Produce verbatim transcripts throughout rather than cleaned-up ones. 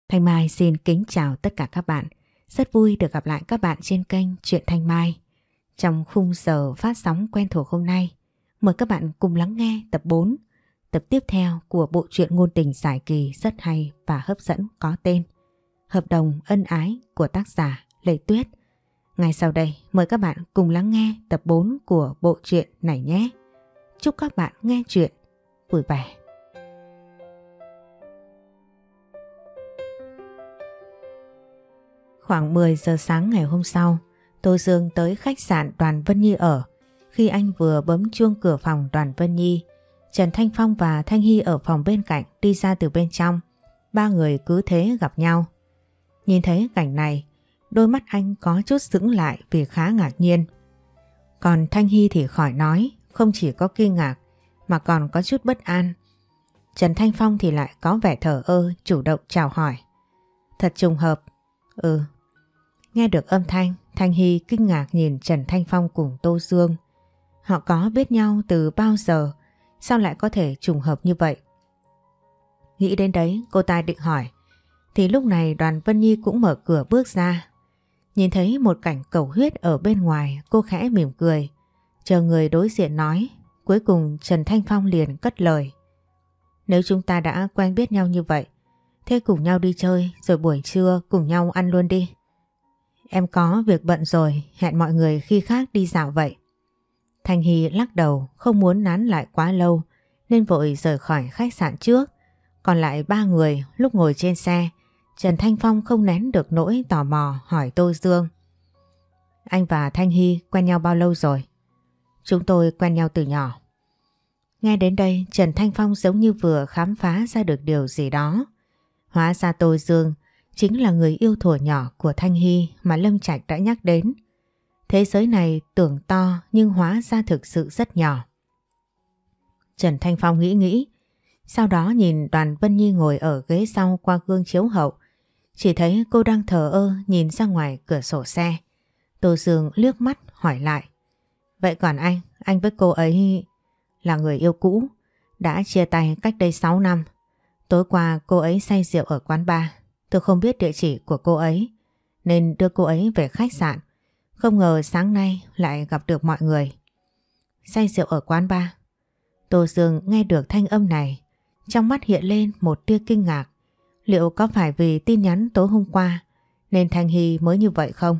Thanh Mai xin kính chào tất cả các bạn. Rất vui được gặp lại các bạn trên kênh Truyện Thanh Mai. Trong khung giờ phát sóng quen thuộc hôm nay, mời các bạn cùng lắng nghe tập bốn, tập tiếp theo của bộ truyện ngôn tình dài kỳ rất hay và hấp dẫn có tên Hợp đồng ân ái của tác giả Lệ Tuyết. Ngay sau đây, mời các bạn cùng lắng nghe tập bốn của bộ truyện này nhé. Chúc các bạn nghe truyện vui vẻ. Khoảng mười giờ sáng ngày hôm sau, Tô Dương tới khách sạn Đoàn Vân Nhi ở. Khi anh vừa bấm chuông cửa phòng Đoàn Vân Nhi, Trần Thanh Phong và Thanh Hy ở phòng bên cạnh đi ra từ bên trong. Ba người cứ thế gặp nhau. Nhìn thấy cảnh này, đôi mắt anh có chút sững lại vì khá ngạc nhiên. Còn Thanh Hy thì khỏi nói, không chỉ có kinh ngạc mà còn có chút bất an. Trần Thanh Phong thì lại có vẻ thờ ơ, chủ động chào hỏi. Thật trùng hợp. Ừ. Nghe được âm thanh, Thanh Hy kinh ngạc nhìn Trần Thanh Phong cùng Tô Dương. Họ có biết nhau từ bao giờ, sao lại có thể trùng hợp như vậy? Nghĩ đến đấy, cô ta định hỏi. Thì lúc này Đoàn Vân Nhi cũng mở cửa bước ra. Nhìn thấy một cảnh cầu huyết ở bên ngoài, cô khẽ mỉm cười. Chờ người đối diện nói, cuối cùng Trần Thanh Phong liền cất lời. Nếu chúng ta đã quen biết nhau như vậy, thế cùng nhau đi chơi rồi buổi trưa cùng nhau ăn luôn đi. Em có việc bận rồi, hẹn mọi người khi khác đi dạo vậy. Thanh Hy lắc đầu, không muốn nán lại quá lâu nên vội rời khỏi khách sạn trước. Còn lại ba người lúc ngồi trên xe, Trần Thanh Phong không nén được nỗi tò mò hỏi Tô Dương. Anh và Thanh Hy quen nhau bao lâu rồi? Chúng tôi quen nhau từ nhỏ. Nghe đến đây, Trần Thanh Phong giống như vừa khám phá ra được điều gì đó. Hóa ra Tô Dương chính là người yêu thuở nhỏ của Thanh Hy mà Lâm Trạch đã nhắc đến. Thế giới này tưởng to nhưng hóa ra thực sự rất nhỏ. Trần Thanh Phong nghĩ nghĩ, sau đó nhìn Đoàn Vân Nhi ngồi ở ghế sau qua gương chiếu hậu. Chỉ thấy cô đang thờ ơ nhìn ra ngoài cửa sổ xe. Tô Dương liếc mắt hỏi lại. Vậy còn anh, anh với cô ấy là người yêu cũ, đã chia tay cách đây sáu năm. Tối qua cô ấy say rượu ở quán bar. Tôi không biết địa chỉ của cô ấy nên đưa cô ấy về khách sạn. Không ngờ sáng nay lại gặp được mọi người. Say rượu ở quán bar. Tô Dương nghe được thanh âm này, trong mắt hiện lên một tia kinh ngạc. Liệu có phải vì tin nhắn tối hôm qua nên Thanh Hy mới như vậy không?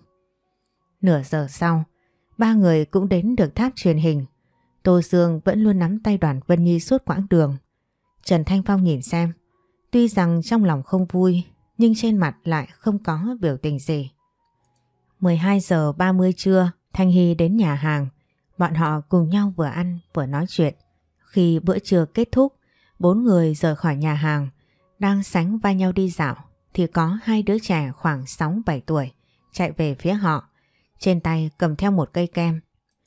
Nửa giờ sau, ba người cũng đến được tháp truyền hình. Tô Dương vẫn luôn nắm tay Đoàn Vân Nhi suốt quãng đường. Trần Thanh Phong nhìn xem, tuy rằng trong lòng không vui nhưng trên mặt lại không có biểu tình gì. mười hai giờ ba mươi trưa, Thanh Hy đến nhà hàng. Bọn họ cùng nhau vừa ăn vừa nói chuyện. Khi bữa trưa kết thúc, bốn người rời khỏi nhà hàng, đang sánh vai nhau đi dạo thì có hai đứa trẻ khoảng sáu bảy tuổi chạy về phía họ, trên tay cầm theo một cây kem.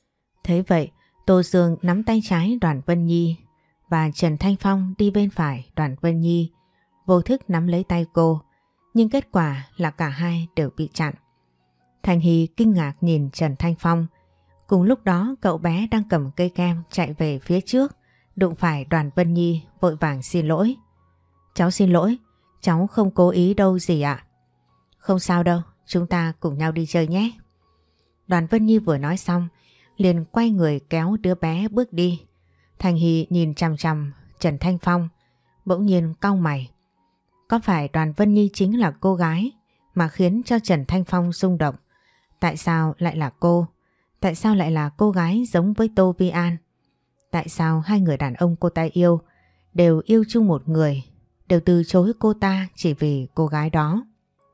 Thế vậy, Tô Dương nắm tay trái Đoàn Vân Nhi và Trần Thanh Phong đi bên phải Đoàn Vân Nhi, vô thức nắm lấy tay cô, nhưng kết quả là cả hai đều bị chặn. Thanh Hy kinh ngạc nhìn Trần Thanh Phong. Cùng lúc đó cậu bé đang cầm cây kem chạy về phía trước, đụng phải Đoàn Vân Nhi, vội vàng xin lỗi. Cháu xin lỗi, cháu không cố ý đâu dì ạ. Không sao đâu, chúng ta cùng nhau đi chơi nhé. Đoàn Vân Nhi vừa nói xong, liền quay người kéo đứa bé bước đi. Thanh Hy nhìn chằm chằm Trần Thanh Phong, bỗng nhiên cau mày. Có phải Đoàn Vân Nhi chính là cô gái mà khiến cho Trần Thanh Phong rung động? Tại sao lại là cô? Tại sao lại là cô gái giống với Tô Vi An? Tại sao hai người đàn ông cô ta yêu đều yêu chung một người, đều từ chối cô ta chỉ vì cô gái đó?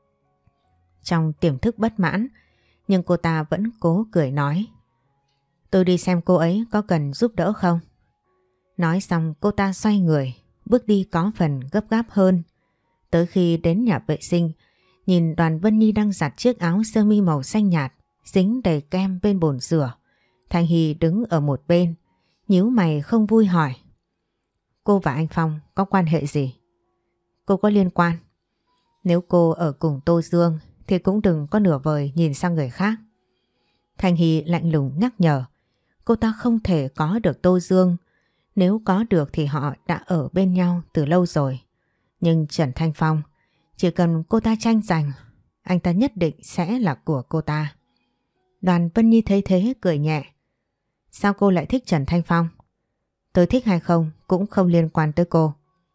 Trong tiềm thức bất mãn, nhưng cô ta vẫn cố cười nói. Tôi đi xem cô ấy có cần giúp đỡ không? Nói xong cô ta xoay người, bước đi có phần gấp gáp hơn. Tới khi đến nhà vệ sinh, nhìn Đoàn Vân Nhi đang giặt chiếc áo sơ mi màu xanh nhạt, dính đầy kem bên bồn rửa. Thanh Hy đứng ở một bên, nhíu mày không vui hỏi. Cô và anh Phong có quan hệ gì? Cô có liên quan. Nếu cô ở cùng Tô Dương thì cũng đừng có nửa vời nhìn sang người khác. Thanh Hy lạnh lùng nhắc nhở. Cô ta không thể có được Tô Dương. Nếu có được thì họ đã ở bên nhau từ lâu rồi. Nhưng Trần Thanh Phong Chỉ cần cô ta tranh giành, anh ta nhất định sẽ là của cô ta. Đoàn Vân Nhi thấy thế cười nhẹ. Sao cô lại thích Trần Thanh Phong? Tôi thích hay không cũng không liên quan tới cô.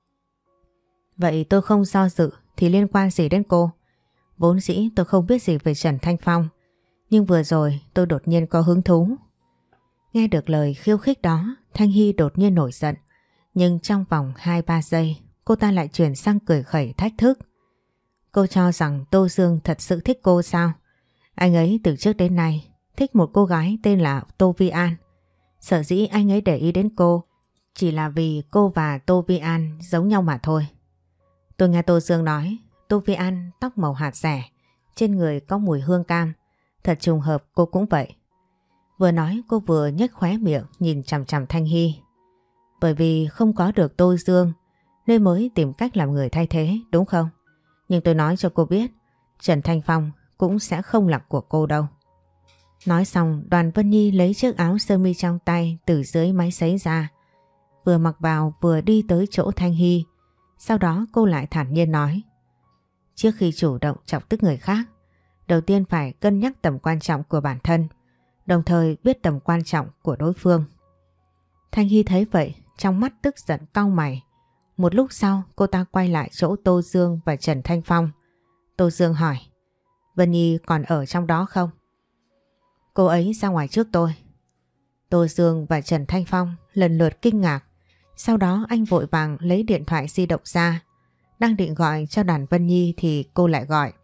Vậy tôi không do dự thì liên quan gì đến cô? Vốn dĩ tôi không biết gì về Trần Thanh Phong, nhưng vừa rồi tôi đột nhiên có hứng thú. Nghe được lời khiêu khích đó, Thanh Hy đột nhiên nổi giận. Nhưng trong vòng hai ba giây, cô ta lại chuyển sang cười khẩy thách thức. Cô cho rằng Tô Dương thật sự thích cô sao? Anh ấy từ trước đến nay thích một cô gái tên là Tô Vi An. Sở dĩ anh ấy để ý đến cô chỉ là vì cô và Tô Vi An giống nhau mà thôi. Tôi nghe Tô Dương nói Tô Vi An tóc màu hạt rẻ, trên người có mùi hương cam. Thật trùng hợp cô cũng vậy. Vừa nói cô vừa nhếch khóe miệng nhìn chằm chằm Thanh Hy. Bởi vì không có được Tô Dương nên mới tìm cách làm người thay thế, đúng không? Nhưng tôi nói cho cô biết, Trần Thanh Phong cũng sẽ không là của cô đâu. Nói xong, Đoàn Vân Nhi lấy chiếc áo sơ mi trong tay từ dưới máy sấy ra. Vừa mặc vào vừa đi tới chỗ Thanh Hy. Sau đó cô lại thản nhiên nói. Trước khi chủ động chọc tức người khác, đầu tiên phải cân nhắc tầm quan trọng của bản thân, đồng thời biết tầm quan trọng của đối phương. Thanh Hy thấy vậy, trong mắt tức giận cau mày. Một lúc sau cô ta quay lại chỗ Tô Dương và Trần Thanh Phong. Tô Dương hỏi, Vân Nhi còn ở trong đó không? Cô ấy ra ngoài trước tôi. Tô Dương và Trần Thanh Phong lần lượt kinh ngạc. Sau đó anh vội vàng lấy điện thoại di động ra. Đang định gọi cho Đoàn Vân Nhi thì cô lại gọi.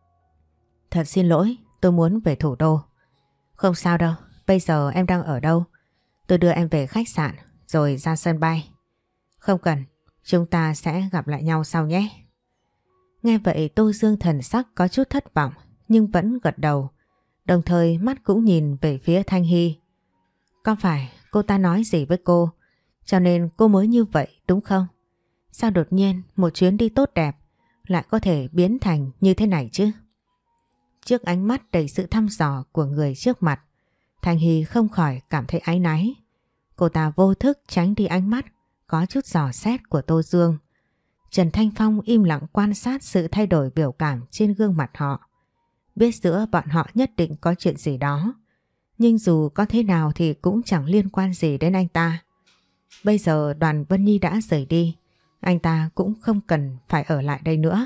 Thật xin lỗi, tôi muốn về thủ đô. Không sao đâu, bây giờ em đang ở đâu? Tôi đưa em về khách sạn rồi ra sân bay. Không cần, chúng ta sẽ gặp lại nhau sau nhé. Nghe vậy Tô Dương thần sắc có chút thất vọng nhưng vẫn gật đầu. Đồng thời mắt cũng nhìn về phía Thanh Hy. Có phải cô ta nói gì với cô cho nên cô mới như vậy đúng không? Sao đột nhiên một chuyến đi tốt đẹp lại có thể biến thành như thế này chứ? Trước ánh mắt đầy sự thăm dò của người trước mặt, Thanh Hy không khỏi cảm thấy áy náy. Cô ta vô thức tránh đi ánh mắt có chút dò xét của Tô Dương. Trần Thanh Phong im lặng quan sát sự thay đổi biểu cảm trên gương mặt họ. Biết giữa bọn họ nhất định có chuyện gì đó, nhưng dù có thế nào thì cũng chẳng liên quan gì đến anh ta. Bây giờ Đoàn Vân Nhi đã rời đi, anh ta cũng không cần phải ở lại đây nữa.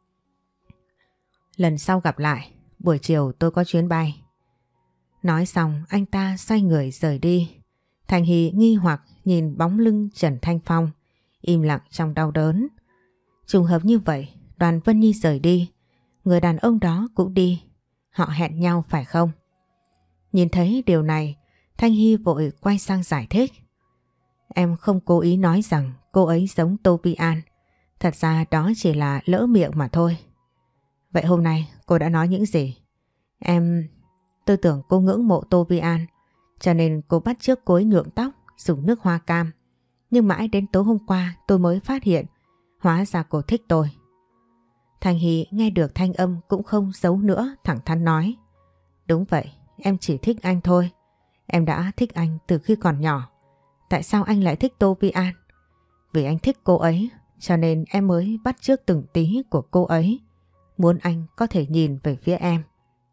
Lần sau gặp lại, buổi chiều tôi có chuyến bay. Nói xong anh ta xoay người rời đi. Thanh Hy nghi hoặc nhìn bóng lưng Trần Thanh Phong, im lặng trong đau đớn. Trùng hợp như vậy, Đoàn Vân Nhi rời đi, người đàn ông đó cũng đi. Họ hẹn nhau phải không? Nhìn thấy điều này, Thanh Hy vội quay sang giải thích. Em không cố ý nói rằng cô ấy giống Tô Vi An. Thật ra đó chỉ là lỡ miệng mà thôi. Vậy hôm nay cô đã nói những gì? Em... Tôi tưởng cô ngưỡng mộ Tô Vi An, cho nên cô bắt chước cô ấy nhuộm tóc, dùng nước hoa cam. Nhưng mãi đến tối hôm qua tôi mới phát hiện, hóa ra cô thích tôi. Thanh Hy nghe được thanh âm cũng không giấu nữa, thẳng thắn nói. Đúng vậy, em chỉ thích anh thôi. Em đã thích anh từ khi còn nhỏ. Tại sao anh lại thích Tô Vi An? Vì anh thích cô ấy, cho nên em mới bắt chước từng tí của cô ấy. Muốn anh có thể nhìn về phía em.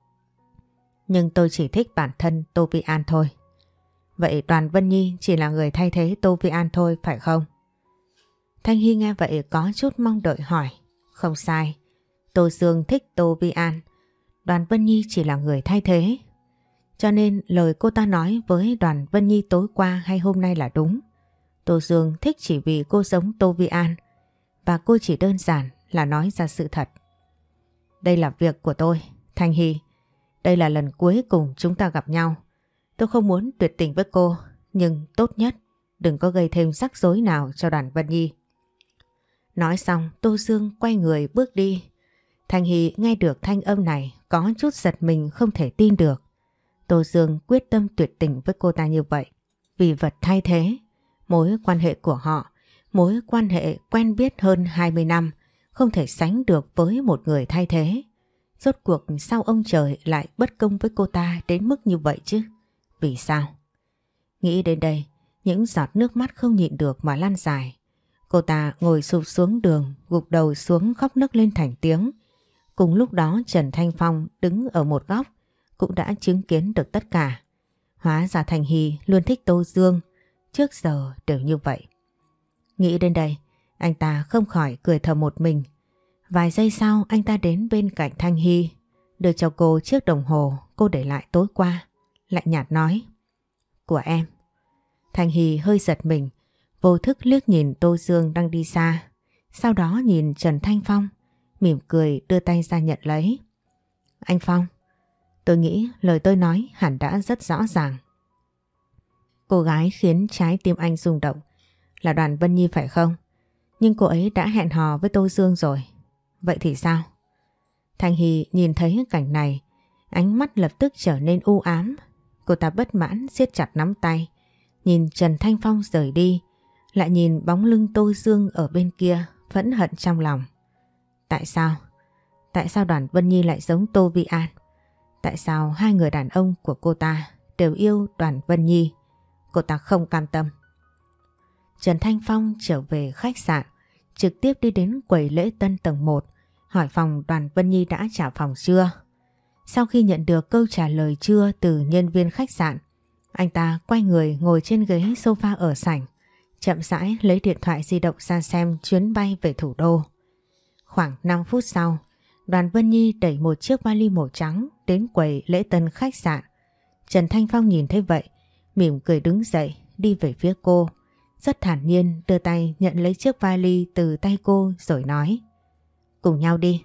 Nhưng tôi chỉ thích bản thân Tô Vi An thôi. Vậy Đoàn Vân Nhi chỉ là người thay thế Tô Vi An thôi phải không? Thanh Hy nghe vậy có chút mong đợi hỏi. Không sai, Tô Dương thích Tô Vi An, Đoàn Vân Nhi chỉ là người thay thế. Cho nên lời cô ta nói với Đoàn Vân Nhi tối qua hay hôm nay là đúng. Tô Dương thích chỉ vì cô giống Tô Vi An, và cô chỉ đơn giản là nói ra sự thật. Đây là việc của tôi, Thanh Hy. Đây là lần cuối cùng chúng ta gặp nhau. Tôi không muốn tuyệt tình với cô, nhưng tốt nhất đừng có gây thêm rắc rối nào cho Đoàn Vân Nhi. Nói xong Tô Dương quay người bước đi. Thanh Hy nghe được thanh âm này có chút giật mình không thể tin được. Tô Dương quyết tâm tuyệt tình với cô ta như vậy vì vật thay thế. Mối quan hệ của họ, mối quan hệ quen biết hơn hai mươi năm, không thể sánh được với một người thay thế. Rốt cuộc sao ông trời lại bất công với cô ta đến mức như vậy chứ? Vì sao? Nghĩ đến đây, những giọt nước mắt không nhịn được mà lan dài. Cô ta ngồi sụp xuống đường, gục đầu xuống khóc nấc lên thành tiếng. Cùng lúc đó Trần Thanh Phong đứng ở một góc cũng đã chứng kiến được tất cả. Hóa ra Thành Hy luôn thích Tô Dương, trước giờ đều như vậy. Nghĩ đến đây, anh ta không khỏi cười thầm một mình. Vài giây sau anh ta đến bên cạnh Thanh Hy, đưa cho cô chiếc đồng hồ cô để lại tối qua. Lạnh nhạt nói: "Của em." Thanh Hy hơi giật mình, vô thức liếc nhìn Tô Dương đang đi xa. Sau đó nhìn Trần Thanh Phong, mỉm cười đưa tay ra nhận lấy. "Anh Phong, tôi nghĩ lời tôi nói hẳn đã rất rõ ràng." Cô gái khiến trái tim anh rung động là Đoàn Vân Nhi phải không? Nhưng cô ấy đã hẹn hò với Tô Dương rồi. Vậy thì sao? Thanh Hy nhìn thấy cảnh này, ánh mắt lập tức trở nên u ám. Cô ta bất mãn siết chặt nắm tay, nhìn Trần Thanh Phong rời đi, lại nhìn bóng lưng Tô Dương ở bên kia, phẫn hận trong lòng. Tại sao? Tại sao Đoàn Vân Nhi lại giống Tô Vi An? Tại sao hai người đàn ông của cô ta đều yêu Đoàn Vân Nhi? Cô ta không cam tâm. Trần Thanh Phong trở về khách sạn, trực tiếp đi đến quầy lễ tân tầng một, hỏi phòng Đoàn Vân Nhi đã trả phòng chưa. Sau khi nhận được câu trả lời chưa từ nhân viên khách sạn, anh ta quay người ngồi trên ghế sofa ở sảnh, chậm rãi lấy điện thoại di động ra xem chuyến bay về thủ đô. Khoảng năm phút sau, Đoàn Vân Nhi đẩy một chiếc vali màu trắng đến quầy lễ tân khách sạn. Trần Thanh Phong nhìn thấy vậy, mỉm cười đứng dậy đi về phía cô, rất thản nhiên đưa tay nhận lấy chiếc vali từ tay cô rồi nói: "Cùng nhau đi."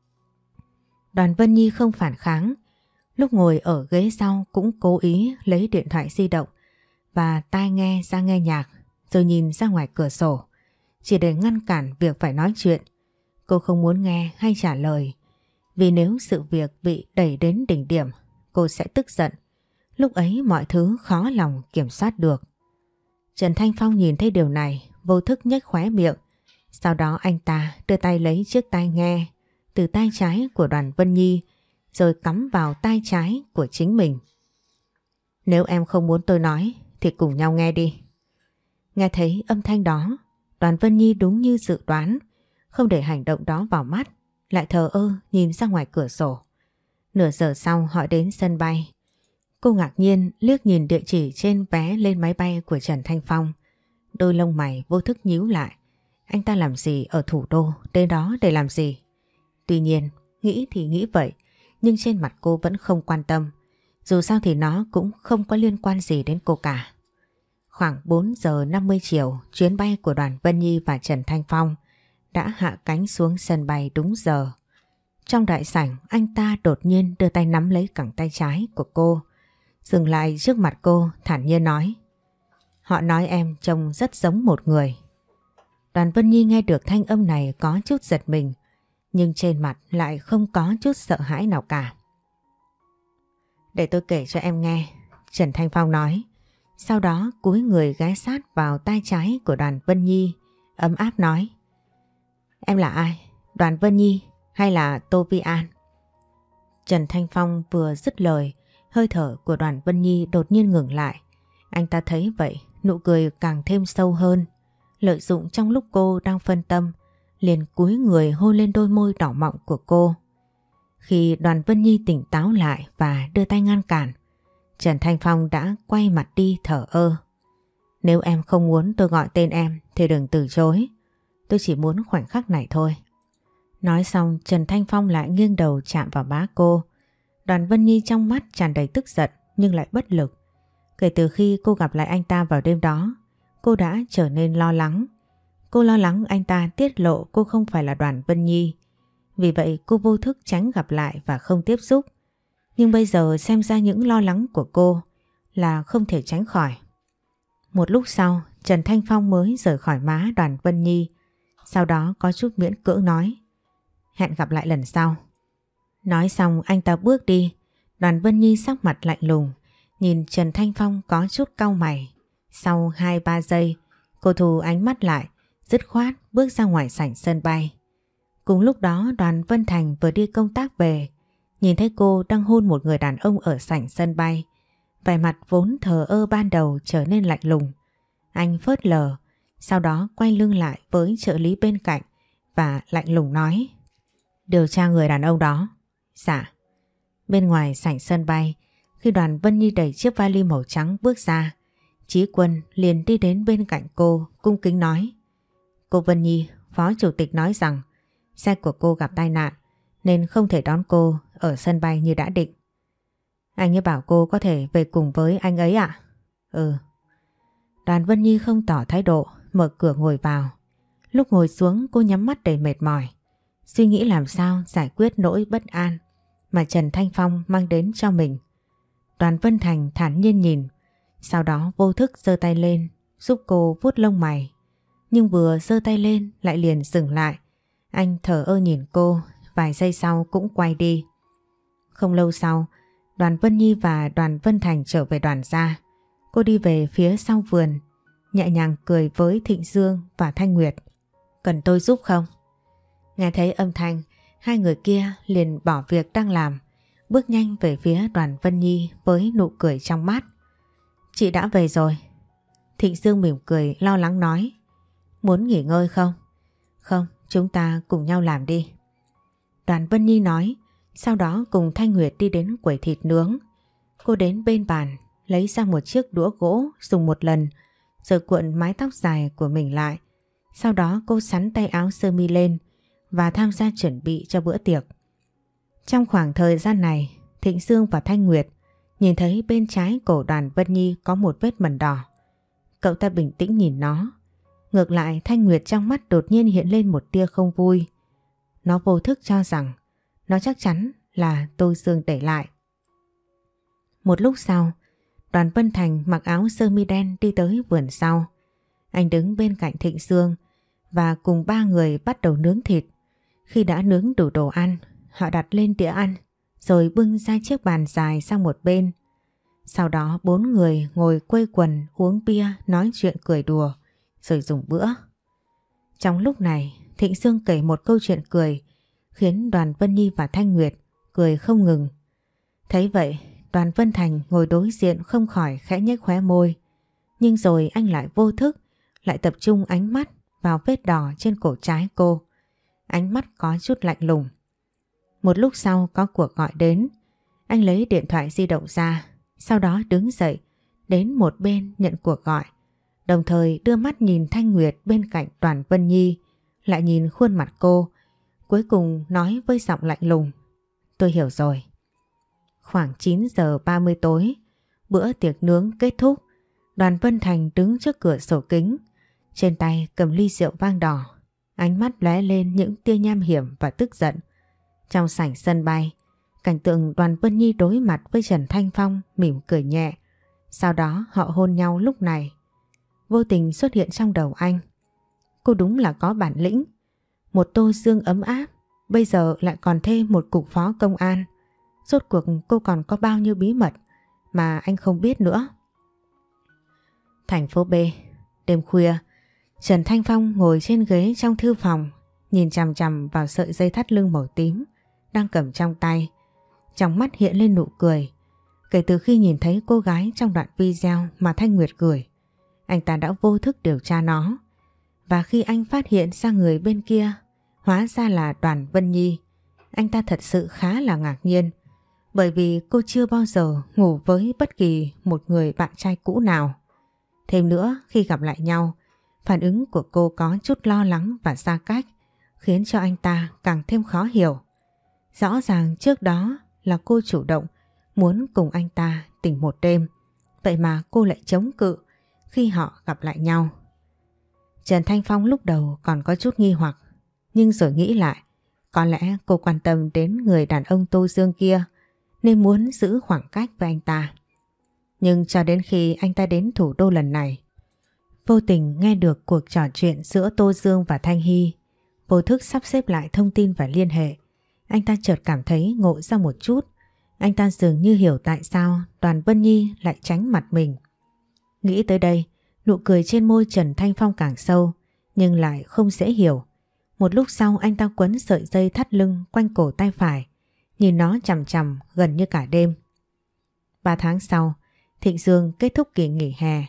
Đoàn Vân Nhi không phản kháng, lúc ngồi ở ghế sau cũng cố ý lấy điện thoại di động và tai nghe ra nghe nhạc, rồi nhìn ra ngoài cửa sổ, chỉ để ngăn cản việc phải nói chuyện. Cô không muốn nghe hay trả lời, vì nếu sự việc bị đẩy đến đỉnh điểm, cô sẽ tức giận. Lúc ấy mọi thứ khó lòng kiểm soát được. Trần Thanh Phong nhìn thấy điều này, vô thức nhếch khóe miệng. Sau đó anh ta đưa tay lấy chiếc tai nghe từ tay trái của Đoàn Vân Nhi, rồi cắm vào tai trái của chính mình. "Nếu em không muốn tôi nói thì cùng nhau nghe đi." Nghe thấy âm thanh đó, Đoàn Vân Nhi đúng như dự đoán, không để hành động đó vào mắt, lại thờ ơ nhìn ra ngoài cửa sổ. Nửa giờ sau họ đến sân bay. Cô ngạc nhiên liếc nhìn địa chỉ trên vé lên máy bay của Trần Thanh Phong. Đôi lông mày vô thức nhíu lại. Anh ta làm gì ở thủ đô, đến đó để làm gì? Tuy nhiên, nghĩ thì nghĩ vậy, nhưng trên mặt cô vẫn không quan tâm. Dù sao thì nó cũng không có liên quan gì đến cô cả. Khoảng bốn giờ năm mươi chiều, chuyến bay của Đoàn Vân Nhi và Trần Thanh Phong đã hạ cánh xuống sân bay đúng giờ. Trong đại sảnh, anh ta đột nhiên đưa tay nắm lấy cẳng tay trái của cô, dừng lại trước mặt cô, thản nhiên nói: "Họ nói em trông rất giống một người." Đoàn Vân Nhi nghe được thanh âm này có chút giật mình, nhưng trên mặt lại không có chút sợ hãi nào cả. "Để tôi kể cho em nghe," Trần Thanh Phong nói. Sau đó cúi người ghé sát vào tai trái của Đoàn Vân Nhi, ấm áp nói: "Em là ai? Đoàn Vân Nhi hay là Tô Vi An?" Trần Thanh Phong vừa dứt lời, hơi thở của Đoàn Vân Nhi đột nhiên ngừng lại. Anh ta thấy vậy, nụ cười càng thêm sâu hơn. Lợi dụng trong lúc cô đang phân tâm, liền cúi người hôn lên đôi môi đỏ mọng của cô. Khi Đoàn Vân Nhi tỉnh táo lại và đưa tay ngăn cản, Trần Thanh Phong đã quay mặt đi thở ơ. "Nếu em không muốn tôi gọi tên em thì đừng từ chối. Tôi chỉ muốn khoảnh khắc này thôi." Nói xong, Trần Thanh Phong lại nghiêng đầu chạm vào má cô. Đoàn Vân Nhi trong mắt tràn đầy tức giận nhưng lại bất lực. Kể từ khi cô gặp lại anh ta vào đêm đó, cô đã trở nên lo lắng. Cô lo lắng anh ta tiết lộ cô không phải là Đoàn Vân Nhi. Vì vậy cô vô thức tránh gặp lại và không tiếp xúc. Nhưng bây giờ xem ra những lo lắng của cô là không thể tránh khỏi. Một lúc sau, Trần Thanh Phong mới rời khỏi má Đoàn Vân Nhi. Sau đó có chút miễn cưỡng nói: "Hẹn gặp lại lần sau." Nói xong anh ta bước đi. Đoàn Vân Nhi sắc mặt lạnh lùng, nhìn Trần Thanh Phong có chút cau mày. Sau hai ba giây, cô thu ánh mắt lại, dứt khoát bước ra ngoài sảnh sân bay. Cùng lúc đó Đoàn Vân Thành vừa đi công tác về, nhìn thấy cô đang hôn một người đàn ông ở sảnh sân bay. Vẻ mặt vốn thờ ơ ban đầu trở nên lạnh lùng. Anh phớt lờ, Sau đó quay lưng lại với trợ lý bên cạnh và lạnh lùng nói: điều tra người đàn ông đó. Dạ. Bên ngoài sảnh sân bay, khi Đoàn Vân Nhi đẩy chiếc vali màu trắng bước ra, Chí Quân liền đi đến bên cạnh cô, cung kính nói: cô Vân Nhi, Phó Chủ tịch nói rằng xe của cô gặp tai nạn nên không thể đón cô ở sân bay như đã định. Anh ấy bảo cô có thể về cùng với anh ấy ạ? Ừ. Đoàn Vân Nhi không tỏ thái độ, mở cửa ngồi vào. Lúc ngồi xuống cô nhắm mắt đầy mệt mỏi, suy nghĩ làm sao giải quyết nỗi bất an mà Trần Thanh Phong mang đến cho mình. Đoàn Vân Thành thản nhiên nhìn, sau đó vô thức giơ tay lên giúp cô vuốt lông mày. Nhưng vừa giơ tay lên lại liền dừng lại. Anh thờ ơ nhìn cô, vài giây sau cũng quay đi. Không lâu sau, Đoàn Vân Nhi và Đoàn Vân Thành trở về đoàn gia. Cô đi về phía sau vườn, nhẹ nhàng cười với Thịnh Dương và Thanh Nguyệt. Cần tôi giúp không? Nghe thấy âm thanh, hai người kia liền bỏ việc đang làm, bước nhanh về phía Đoàn Vân Nhi với nụ cười trong mắt. Chị đã về rồi. Thịnh Dương mỉm cười lo lắng nói: muốn nghỉ ngơi không? Không, chúng ta cùng nhau làm đi. Đoàn Vân Nhi nói, sau đó cùng Thanh Nguyệt đi đến quầy thịt nướng. Cô đến bên bàn, lấy ra một chiếc đũa gỗ dùng một lần, rồi cuộn mái tóc dài của mình lại. Sau đó cô xắn tay áo sơ mi lên và tham gia chuẩn bị cho bữa tiệc. Trong khoảng thời gian này, Thịnh Dương và Thanh Nguyệt nhìn thấy bên trái cổ Đoàn Vân Nhi có một vết mẩn đỏ. Cậu ta bình tĩnh nhìn nó. Ngược lại, Thanh Nguyệt trong mắt đột nhiên hiện lên một tia không vui. Nó vô thức cho rằng nó chắc chắn là Tô Dương để lại. Một lúc sau, Đoàn Vân Thành mặc áo sơ mi đen đi tới vườn sau. Anh đứng bên cạnh Thịnh Dương và cùng ba người bắt đầu nướng thịt. Khi đã nướng đủ đồ ăn, họ đặt lên đĩa ăn rồi bưng ra chiếc bàn dài sang một bên. Sau đó bốn người ngồi quây quần uống bia, nói chuyện cười đùa rồi dùng bữa. Trong lúc này, Thịnh Dương kể một câu chuyện cười khiến Đoàn Vân Nhi và Thanh Nguyệt cười không ngừng. Thấy vậy, Đoàn Vân Thành ngồi đối diện không khỏi khẽ nhếch khóe môi. Nhưng rồi anh lại vô thức lại tập trung ánh mắt vào vết đỏ trên cổ trái cô. Ánh mắt có chút lạnh lùng. Một lúc sau có cuộc gọi đến. Anh lấy điện thoại di động ra, sau đó đứng dậy đến một bên nhận cuộc gọi, đồng thời đưa mắt nhìn Thanh Nguyệt bên cạnh Đoàn Vân Nhi, lại nhìn khuôn mặt cô, cuối cùng nói với giọng lạnh lùng: tôi hiểu rồi. Khoảng chín giờ ba mươi tối, bữa tiệc nướng kết thúc. Đoàn Vân Thành đứng trước cửa sổ kính, trên tay cầm ly rượu vang đỏ, ánh mắt lóe lên những tia nham hiểm và tức giận. Trong sảnh sân bay, cảnh tượng Đoàn Vân Nhi đối mặt với Trần Thanh Phong mỉm cười nhẹ. Sau đó họ hôn nhau lúc này. Vô tình xuất hiện trong đầu anh. Cô đúng là có bản lĩnh. Một Tô Dương ấm áp, bây giờ lại còn thêm một cục phó công an. Rốt cuộc cô còn có bao nhiêu bí mật mà anh không biết nữa. Thành phố B, đêm khuya, Trần Thanh Phong ngồi trên ghế trong thư phòng, nhìn chằm chằm vào sợi dây thắt lưng màu tím đang cầm trong tay. Trong mắt hiện lên nụ cười. Kể từ khi nhìn thấy cô gái trong đoạn video mà Thanh Nguyệt gửi, anh ta đã vô thức điều tra nó. Và khi anh phát hiện ra người bên kia hóa ra là Đoàn Vân Nhi, anh ta thật sự khá là ngạc nhiên, bởi vì cô chưa bao giờ ngủ với bất kỳ một người bạn trai cũ nào. Thêm nữa, khi gặp lại nhau, phản ứng của cô có chút lo lắng và xa cách, khiến cho anh ta càng thêm khó hiểu. Rõ ràng trước đó là cô chủ động muốn cùng anh ta tỉnh một đêm, vậy mà cô lại chống cự khi họ gặp lại nhau. Trần Thanh Phong lúc đầu còn có chút nghi hoặc, nhưng rồi nghĩ lại, có lẽ cô quan tâm đến người đàn ông Tô Dương kia nên muốn giữ khoảng cách với anh ta. Nhưng cho đến khi anh ta đến thủ đô lần này, vô tình nghe được cuộc trò chuyện giữa Tô Dương và Thanh Hy, vô thức sắp xếp lại thông tin và liên hệ, anh ta chợt cảm thấy ngộ ra một chút. Anh ta dường như hiểu tại sao Đoàn Vân Nhi lại tránh mặt mình. Nghĩ tới đây, nụ cười trên môi Trần Thanh Phong càng sâu, nhưng lại không dễ hiểu. Một lúc sau anh ta quấn sợi dây thắt lưng quanh cổ tay phải, nhìn nó chằm chằm gần như cả đêm. Ba tháng sau, Thịnh Dương kết thúc kỳ nghỉ hè.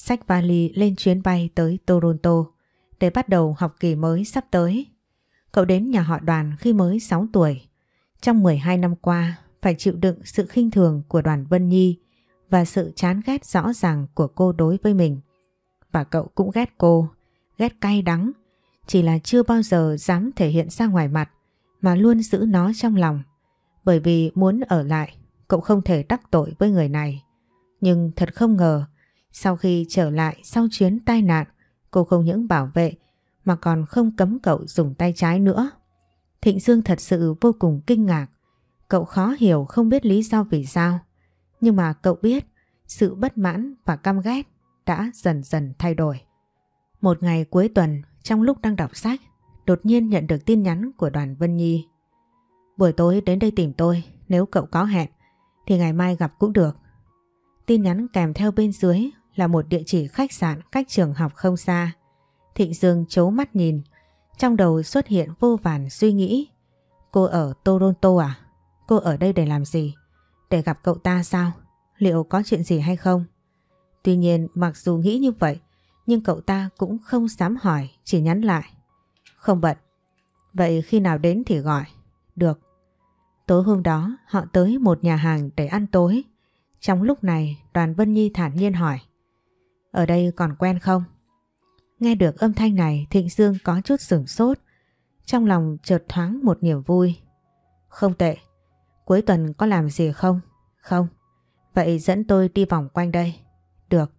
xách vali lên chuyến bay tới Toronto để bắt đầu học kỳ mới sắp tới. Cậu đến nhà họ Đoàn khi mới sáu tuổi. Trong mười hai năm qua phải chịu đựng sự khinh thường của Đoàn Vân Nhi và sự chán ghét rõ ràng của cô đối với mình. Và cậu cũng ghét cô, ghét cay đắng, chỉ là chưa bao giờ dám thể hiện ra ngoài mặt mà luôn giữ nó trong lòng. Bởi vì muốn ở lại, cậu không thể đắc tội với người này. Nhưng thật không ngờ, sau khi trở lại sau chuyến tai nạn, cô không những bảo vệ mà còn không cấm cậu dùng tay trái nữa. Thịnh Dương thật sự vô cùng kinh ngạc. Cậu khó hiểu không biết lý do vì sao. Nhưng mà cậu biết sự bất mãn và căm ghét đã dần dần thay đổi. Một ngày cuối tuần, trong lúc đang đọc sách, đột nhiên nhận được tin nhắn của Đoàn Vân Nhi. Buổi tối đến đây tìm tôi, nếu cậu có hẹn thì ngày mai gặp cũng được. Tin nhắn kèm theo bên dưới là một địa chỉ khách sạn cách trường học không xa. Thịnh Dương trố mắt nhìn, trong đầu xuất hiện vô vàn suy nghĩ. Cô ở Toronto à? Cô ở đây để làm gì? Để gặp cậu ta sao? Liệu có chuyện gì hay không? Tuy nhiên mặc dù nghĩ như vậy, nhưng cậu ta cũng không dám hỏi, chỉ nhắn lại. Không bận. Vậy khi nào đến thì gọi. Được. Tối hôm đó họ tới một nhà hàng để ăn tối. Trong lúc này Đoàn Vân Nhi thản nhiên hỏi. Ở đây còn quen không? Nghe được âm thanh này, Thịnh Dương có chút sửng sốt. Trong lòng chợt thoáng một niềm vui. Không tệ. Cuối tuần có làm gì không? Không. Vậy dẫn tôi đi vòng quanh đây. Được.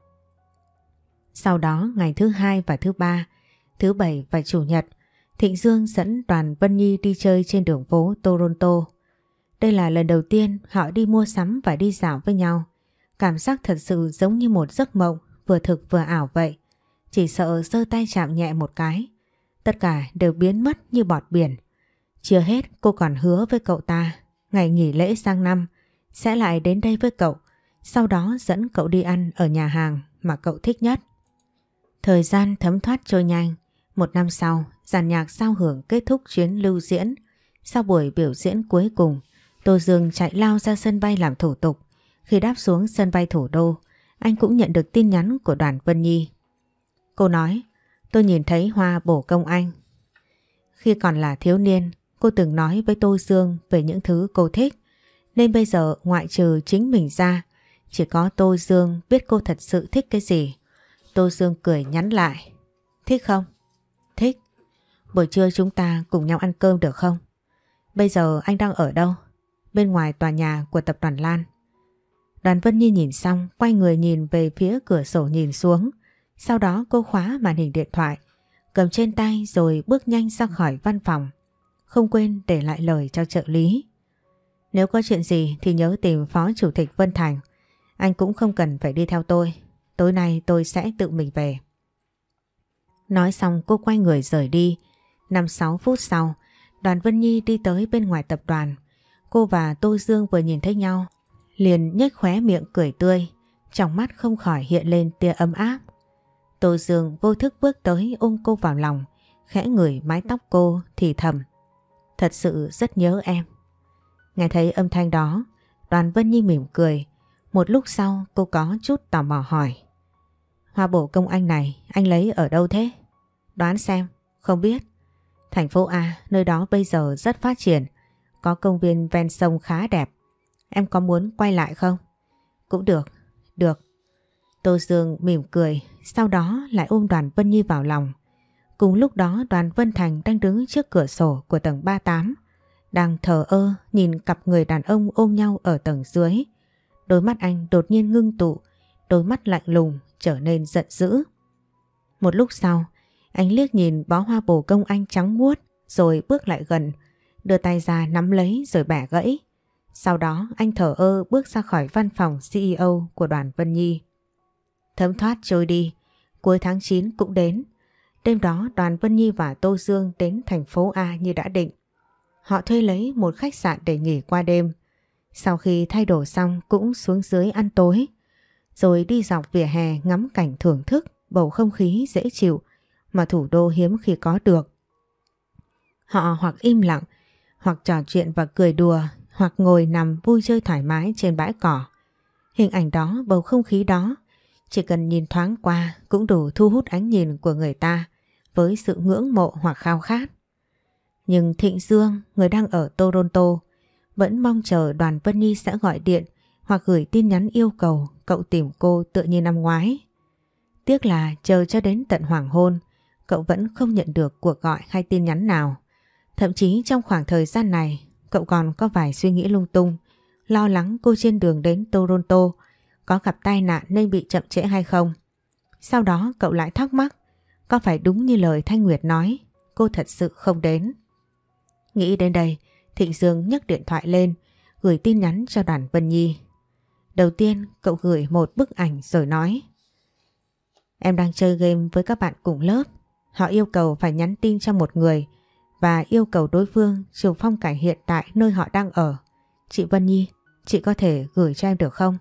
Sau đó ngày thứ hai và thứ ba, thứ bảy và chủ nhật, Thịnh Dương dẫn Đoàn Vân Nhi đi chơi trên đường phố Toronto. Đây là lần đầu tiên họ đi mua sắm và đi dạo với nhau. Cảm giác thật sự giống như một giấc mộng, vừa thực vừa ảo vậy. Chỉ sợ giơ tay chạm nhẹ một cái, tất cả đều biến mất như bọt biển. Chưa hết, cô còn hứa với cậu ta ngày nghỉ lễ sang năm sẽ lại đến đây với cậu, sau đó dẫn cậu đi ăn ở nhà hàng mà cậu thích nhất. Thời gian thấm thoát trôi nhanh. Một năm sau, dàn nhạc giao hưởng kết thúc chuyến lưu diễn. Sau buổi biểu diễn cuối cùng, Tô Dương chạy lao ra sân bay làm thủ tục. Khi đáp xuống sân bay thủ đô, anh cũng nhận được tin nhắn của Đoàn Vân Nhi. Cô nói, tôi nhìn thấy Hoa bổ công anh. Khi còn là thiếu niên, cô từng nói với Tô Dương về những thứ cô thích. Nên bây giờ ngoại trừ chính mình ra, chỉ có Tô Dương biết cô thật sự thích cái gì. Tô Dương cười nhắn lại. Thích không? Thích. Buổi trưa chúng ta cùng nhau ăn cơm được không? Bây giờ anh đang ở đâu? Bên ngoài tòa nhà của tập đoàn Lan. Đoàn Vân Nhi nhìn xong, quay người nhìn về phía cửa sổ nhìn xuống. Sau đó cô khóa màn hình điện thoại, cầm trên tay rồi bước nhanh ra khỏi văn phòng. Không quên để lại lời cho trợ lý. Nếu có chuyện gì thì nhớ tìm Phó Chủ tịch Vân Thành. Anh cũng không cần phải đi theo tôi. Tối nay tôi sẽ tự mình về. Nói xong cô quay người rời đi. năm sáu phút sau, Đoàn Vân Nhi đi tới bên ngoài tập đoàn. Cô và Tô Dương vừa nhìn thấy nhau, liền nhếch khóe miệng cười tươi, trong mắt không khỏi hiện lên tia ấm áp. Tô Dương vô thức bước tới ôm cô vào lòng, khẽ ngửi mái tóc cô thì thầm. Thật sự rất nhớ em. Nghe thấy âm thanh đó, Đoàn Vân Nhi mỉm cười. Một lúc sau cô có chút tò mò hỏi. Hoa bổ công anh này anh lấy ở đâu thế? Đoán xem. Không biết. Thành phố A, nơi đó bây giờ rất phát triển. Có công viên ven sông khá đẹp. Em có muốn quay lại không? Cũng được. Được. Tô Dương mỉm cười, sau đó lại ôm Đoàn Vân Nhi vào lòng. Cùng lúc đó Đoàn Vân Thành đang đứng trước cửa sổ của tầng ba mươi tám, đang thờ ơ nhìn cặp người đàn ông ôm nhau ở tầng dưới. Đôi mắt anh đột nhiên ngưng tụ, đôi mắt lạnh lùng trở nên giận dữ. Một lúc sau, anh liếc nhìn bó hoa bồ công anh trắng muốt rồi bước lại gần, đưa tay ra nắm lấy rồi bẻ gãy. Sau đó anh thờ ơ bước ra khỏi văn phòng xê e ô của Đoàn Vân Nhi. Thấm thoát trôi đi, cuối tháng chín cũng đến. Đêm đó Đoàn Vân Nhi và Tô Dương đến thành phố A như đã định. Họ thuê lấy một khách sạn để nghỉ qua đêm. Sau khi thay đổi xong cũng xuống dưới ăn tối, rồi đi dọc vỉa hè ngắm cảnh thưởng thức bầu không khí dễ chịu mà thủ đô hiếm khi có được. Họ hoặc im lặng, hoặc trò chuyện và cười đùa, hoặc ngồi nằm vui chơi thoải mái trên bãi cỏ. Hình ảnh đó, bầu không khí đó Chỉ cần nhìn thoáng qua cũng đủ thu hút ánh nhìn của người ta với sự ngưỡng mộ hoặc khao khát. Nhưng Thịnh Dương, người đang ở Toronto, vẫn mong chờ Đoàn Vân Nhi sẽ gọi điện hoặc gửi tin nhắn yêu cầu cậu tìm cô tựa như năm ngoái. Tiếc là chờ cho đến tận hoàng hôn, cậu vẫn không nhận được cuộc gọi hay tin nhắn nào. Thậm chí trong khoảng thời gian này, cậu còn có vài suy nghĩ lung tung, lo lắng cô trên đường đến Toronto có gặp tai nạn nên bị chậm trễ hay không. Sau đó cậu lại thắc mắc, có phải đúng như lời Thanh Nguyệt nói, cô thật sự không đến. Nghĩ đến đây, Thịnh Dương nhấc điện thoại lên, gửi tin nhắn cho Đoàn Vân Nhi. Đầu tiên cậu gửi một bức ảnh rồi nói: Em đang chơi game với các bạn cùng lớp. Họ yêu cầu phải nhắn tin cho một người và yêu cầu đối phương chụp phong cảnh hiện tại nơi họ đang ở. Chị Vân Nhi, chị có thể gửi cho em được không?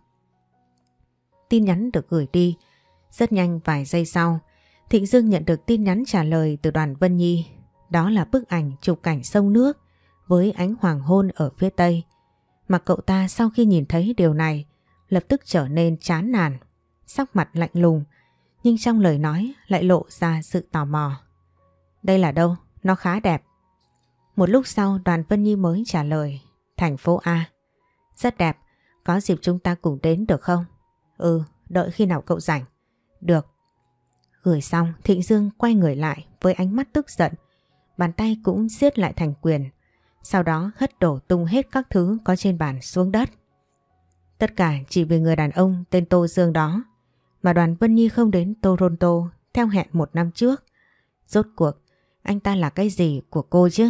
Tin nhắn được gửi đi. Rất nhanh vài giây sau, Thịnh Dương nhận được tin nhắn trả lời từ Đoàn Vân Nhi. Đó là bức ảnh chụp cảnh sông nước với ánh hoàng hôn ở phía tây. Mà cậu ta sau khi nhìn thấy điều này lập tức trở nên chán nản, sắc mặt lạnh lùng, nhưng trong lời nói lại lộ ra sự tò mò. Đây là đâu? Nó khá đẹp. Một lúc sau Đoàn Vân Nhi mới trả lời: Thành phố A. Rất đẹp, có dịp chúng ta cùng đến được không? Ừ, đợi khi nào cậu rảnh. Được. Gửi xong, Thịnh Dương quay người lại với ánh mắt tức giận, bàn tay cũng siết lại thành quyền. Sau đó hất đổ tung hết các thứ có trên bàn xuống đất. Tất cả chỉ vì người đàn ông tên Tô Dương đó mà Đoàn Vân Nhi không đến Toronto theo hẹn một năm trước. Rốt cuộc anh ta là cái gì của cô chứ?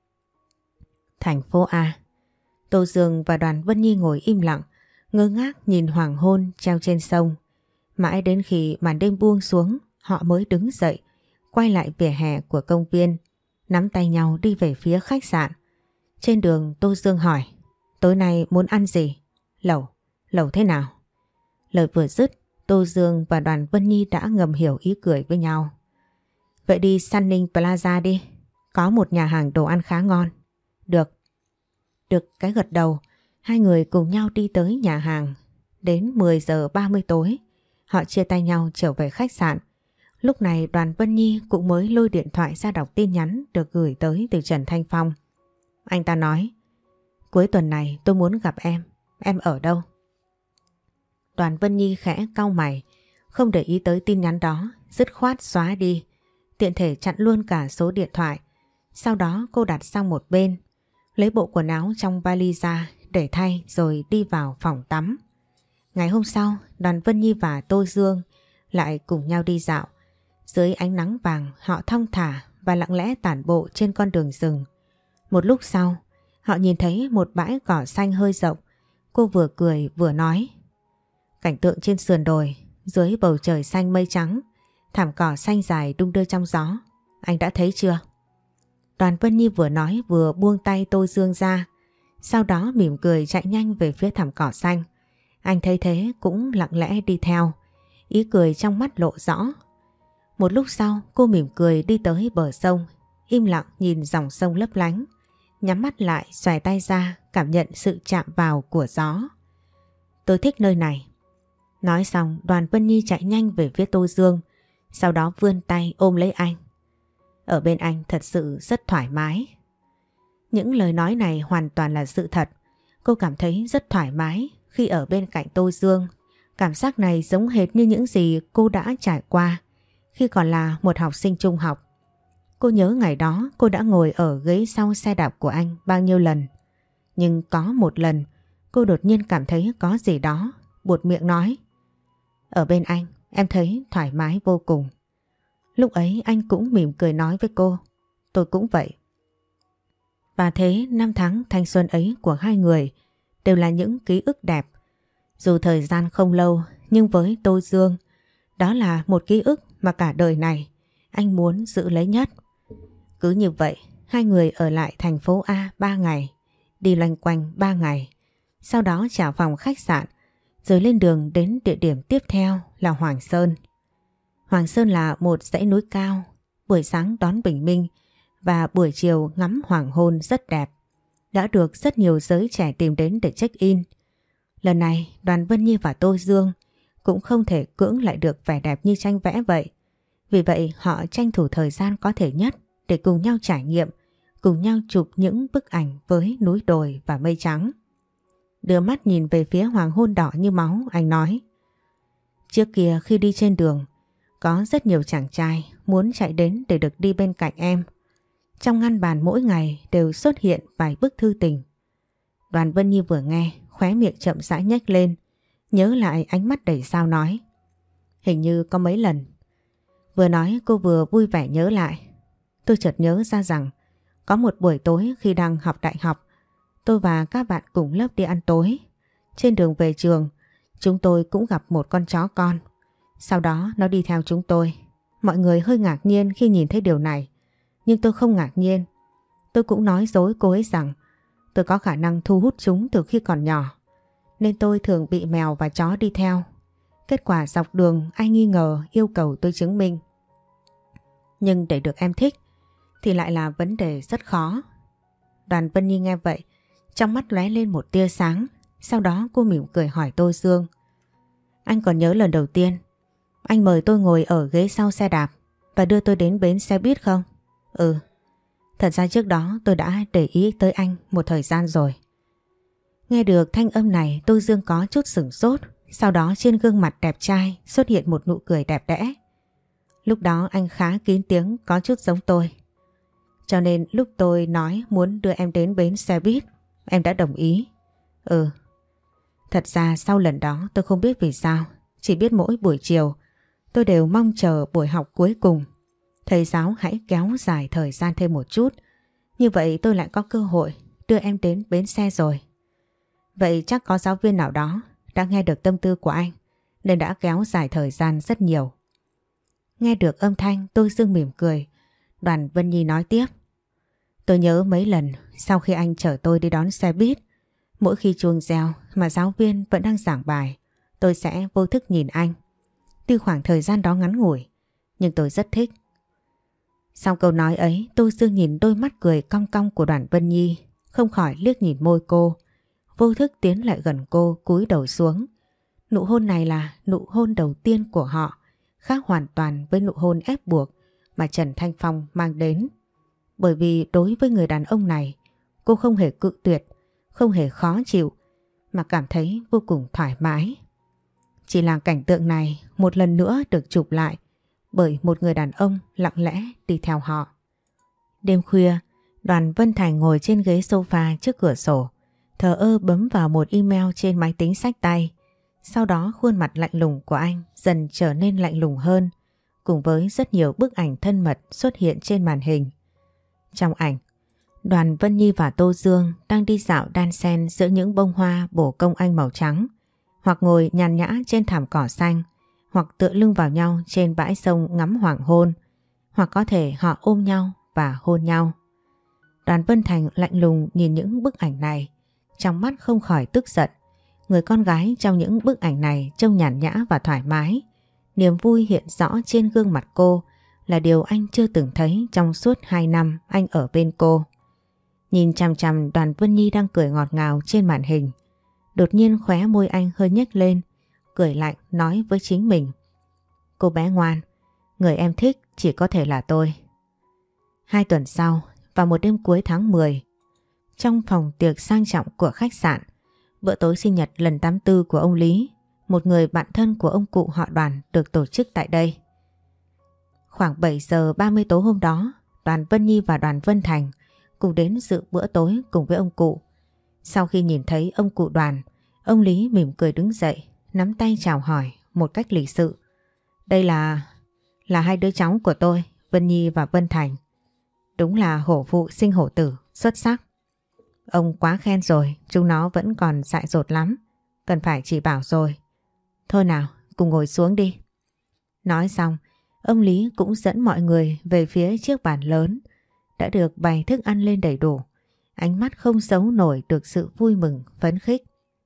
Thành phố A. Tô Dương và Đoàn Vân Nhi ngồi im lặng, ngơ ngác nhìn hoàng hôn treo trên sông. Mãi đến khi màn đêm buông xuống, họ mới đứng dậy, quay lại vỉa hè của công viên, nắm tay nhau đi về phía khách sạn. Trên đường Tô Dương hỏi: Tối nay muốn ăn gì? Lẩu. Lẩu thế nào? Lời vừa dứt, Tô Dương và Đoàn Vân Nhi đã ngầm hiểu ý cười với nhau. Vậy đi Sunning Plaza đi, có một nhà hàng đồ ăn khá ngon. Được. Được cái gật đầu, hai người cùng nhau đi tới nhà hàng. Đến mười giờ ba mươi tối, họ chia tay nhau trở về khách sạn. Lúc này Đoàn Vân Nhi cũng mới lôi điện thoại ra đọc tin nhắn được gửi tới từ Trần Thanh Phong. Anh ta nói: Cuối tuần này tôi muốn gặp em, em ở đâu? Đoàn Vân Nhi khẽ cau mày, không để ý tới tin nhắn đó, dứt khoát xóa đi, tiện thể chặn luôn cả số điện thoại. Sau đó cô đặt sang một bên, lấy bộ quần áo trong vali ra để thay rồi đi vào phòng tắm. Ngày hôm sau, Đoàn Vân Nhi và Tô Dương lại cùng nhau đi dạo. Dưới ánh nắng vàng, họ thong thả và lặng lẽ tản bộ trên con đường rừng. Một lúc sau, họ nhìn thấy một bãi cỏ xanh hơi rộng. Cô vừa cười vừa nói: Cảnh tượng trên sườn đồi, dưới bầu trời xanh mây trắng, thảm cỏ xanh dài đung đưa trong gió. Anh đã thấy chưa? Đoàn Vân Nhi vừa nói vừa buông tay Tô Dương ra, sau đó mỉm cười chạy nhanh về phía thảm cỏ xanh. Anh thấy thế cũng lặng lẽ đi theo, ý cười trong mắt lộ rõ. Một lúc sau cô mỉm cười đi tới bờ sông, im lặng nhìn dòng sông lấp lánh, nhắm mắt lại xòe tay ra cảm nhận sự chạm vào của gió. Tôi thích nơi này. Nói xong Đoàn Vân Nhi chạy nhanh về phía Tô Dương, sau đó vươn tay ôm lấy anh. Ở bên anh thật sự rất thoải mái. Những lời nói này hoàn toàn là sự thật. Cô cảm thấy rất thoải mái khi ở bên cạnh Tô Dương. Cảm giác này giống hệt như những gì cô đã trải qua khi còn là một học sinh trung học. Cô nhớ ngày đó cô đã ngồi ở ghế sau xe đạp của anh bao nhiêu lần. Nhưng có một lần cô đột nhiên cảm thấy có gì đó, buột miệng nói: Ở bên anh em thấy thoải mái vô cùng. Lúc ấy anh cũng mỉm cười nói với cô: Tôi cũng vậy. Và thế năm tháng thanh xuân ấy của hai người đều là những ký ức đẹp. Dù thời gian không lâu, nhưng với Tô Dương, đó là một ký ức mà cả đời này anh muốn giữ lấy nhất. Cứ như vậy, hai người ở lại thành phố A ba ngày, đi loanh quanh ba ngày. Sau đó trả phòng khách sạn, rồi lên đường đến địa điểm tiếp theo là Hoàng Sơn. Hoàng Sơn là một dãy núi cao, buổi sáng đón bình minh và buổi chiều ngắm hoàng hôn rất đẹp. Đã được rất nhiều giới trẻ tìm đến để check-in. Lần này Đoàn Vân Nhi và Tô Dương cũng không thể cưỡng lại được vẻ đẹp như tranh vẽ vậy. Vì vậy họ tranh thủ thời gian có thể nhất để cùng nhau trải nghiệm, cùng nhau chụp những bức ảnh với núi đồi và mây trắng. Đưa mắt nhìn về phía hoàng hôn đỏ như máu, anh nói: trước kia khi đi trên đường, có rất nhiều chàng trai muốn chạy đến để được đi bên cạnh em. Trong ngăn bàn mỗi ngày đều xuất hiện vài bức thư tình. Đoàn Vân Nhi vừa nghe, khóe miệng chậm rãi nhếch lên, nhớ lại ánh mắt đầy sao nói: hình như có mấy lần. Vừa nói cô vừa vui vẻ nhớ lại. Tôi chợt nhớ ra rằng có một buổi tối khi đang học đại học, tôi và các bạn cùng lớp đi ăn tối. Trên đường về trường, chúng tôi cũng gặp một con chó con. Sau đó nó đi theo chúng tôi. Mọi người hơi ngạc nhiên khi nhìn thấy điều này, nhưng tôi không ngạc nhiên. Tôi cũng nói dối cô ấy rằng tôi có khả năng thu hút chúng từ khi còn nhỏ, nên tôi thường bị mèo và chó đi theo. Kết quả dọc đường ai nghi ngờ yêu cầu tôi chứng minh. Nhưng để được em thích thì lại là vấn đề rất khó. Đoàn Vân Nhi nghe vậy, trong mắt lóe lên một tia sáng. Sau đó cô mỉm cười hỏi Tô Dương: anh còn nhớ lần đầu tiên anh mời tôi ngồi ở ghế sau xe đạp và đưa tôi đến bến xe buýt không? Ừ. Thật ra trước đó tôi đã để ý tới anh một thời gian rồi. Nghe được thanh âm này, Tô Dương có chút sửng sốt. Sau đó trên gương mặt đẹp trai xuất hiện một nụ cười đẹp đẽ. Lúc đó anh khá kín tiếng, có chút giống tôi. Cho nên lúc tôi nói muốn đưa em đến bến xe buýt, em đã đồng ý. Ừ. Thật ra sau lần đó tôi không biết vì sao, chỉ biết mỗi buổi chiều tôi đều mong chờ buổi học cuối cùng. Thầy giáo hãy kéo dài thời gian thêm một chút, như vậy tôi lại có cơ hội đưa em đến bến xe rồi. Vậy chắc có giáo viên nào đó đã nghe được tâm tư của anh nên đã kéo dài thời gian rất nhiều. Nghe được âm thanh, Tô Dương mỉm cười. Đoàn Vân Nhi nói tiếp: tôi nhớ mấy lần sau khi anh chở tôi đi đón xe buýt, mỗi khi chuông reo mà giáo viên vẫn đang giảng bài, tôi sẽ vô thức nhìn anh. Tuy khoảng thời gian đó ngắn ngủi, nhưng tôi rất thích. Sau câu nói ấy, Tô Dương nhìn đôi mắt cười cong cong của Đoàn Vân Nhi, không khỏi liếc nhìn môi cô, vô thức tiến lại gần cô, cúi đầu xuống. Nụ hôn này là nụ hôn đầu tiên của họ, khác hoàn toàn với nụ hôn ép buộc mà Trần Thanh Phong mang đến. Bởi vì đối với người đàn ông này, cô không hề cự tuyệt, không hề khó chịu, mà cảm thấy vô cùng thoải mái. Chỉ là cảnh tượng này một lần nữa được chụp lại bởi một người đàn ông lặng lẽ đi theo họ. Đêm khuya, Đoàn Vân Thành ngồi trên ghế sofa trước cửa sổ, thờ ơ bấm vào một email trên máy tính xách tay. Sau đó khuôn mặt lạnh lùng của anh dần trở nên lạnh lùng hơn, cùng với rất nhiều bức ảnh thân mật xuất hiện trên màn hình. Trong ảnh, Đoàn Vân Nhi và Tô Dương đang đi dạo đan xen giữa những bông hoa bổ công anh màu trắng, hoặc ngồi nhàn nhã trên thảm cỏ xanh, hoặc tựa lưng vào nhau trên bãi sông ngắm hoàng hôn, hoặc có thể họ ôm nhau và hôn nhau. Đoàn Vân Thành lạnh lùng nhìn những bức ảnh này, trong mắt không khỏi tức giận. Người con gái trong những bức ảnh này trông nhàn nhã và thoải mái. Niềm vui hiện rõ trên gương mặt cô là điều anh chưa từng thấy trong suốt hai năm anh ở bên cô. Nhìn chằm chằm Đoàn Vân Nhi đang cười ngọt ngào trên màn hình, đột nhiên khóe môi anh hơi nhếch lên, cười lạnh nói với chính mình: cô bé ngoan, người em thích chỉ có thể là tôi. Hai tuần sau, vào một đêm cuối tháng mười, trong phòng tiệc sang trọng của khách sạn, bữa tối sinh nhật lần tám mươi tư của ông Lý, một người bạn thân của ông cụ họ Đoàn, được tổ chức tại đây. Khoảng bảy giờ ba mươi tối hôm đó, Đoàn Vân Nhi và Đoàn Vân Thành cùng đến dự bữa tối cùng với ông cụ. Sau khi nhìn thấy ông cụ Đoàn, ông Lý mỉm cười đứng dậy, nắm tay chào hỏi một cách lịch sự. Đây là... là hai đứa cháu của tôi, Vân Nhi và Vân Thành. Đúng là hổ phụ sinh hổ tử, xuất sắc. Ông quá khen rồi, chúng nó vẫn còn dại dột lắm, cần phải chỉ bảo rồi. Thôi nào, cùng ngồi xuống đi. Nói xong, ông Lý cũng dẫn mọi người về phía chiếc bàn lớn, đã được bày thức ăn lên đầy đủ. Ánh mắt không giấu nổi được sự vui mừng, phấn khích.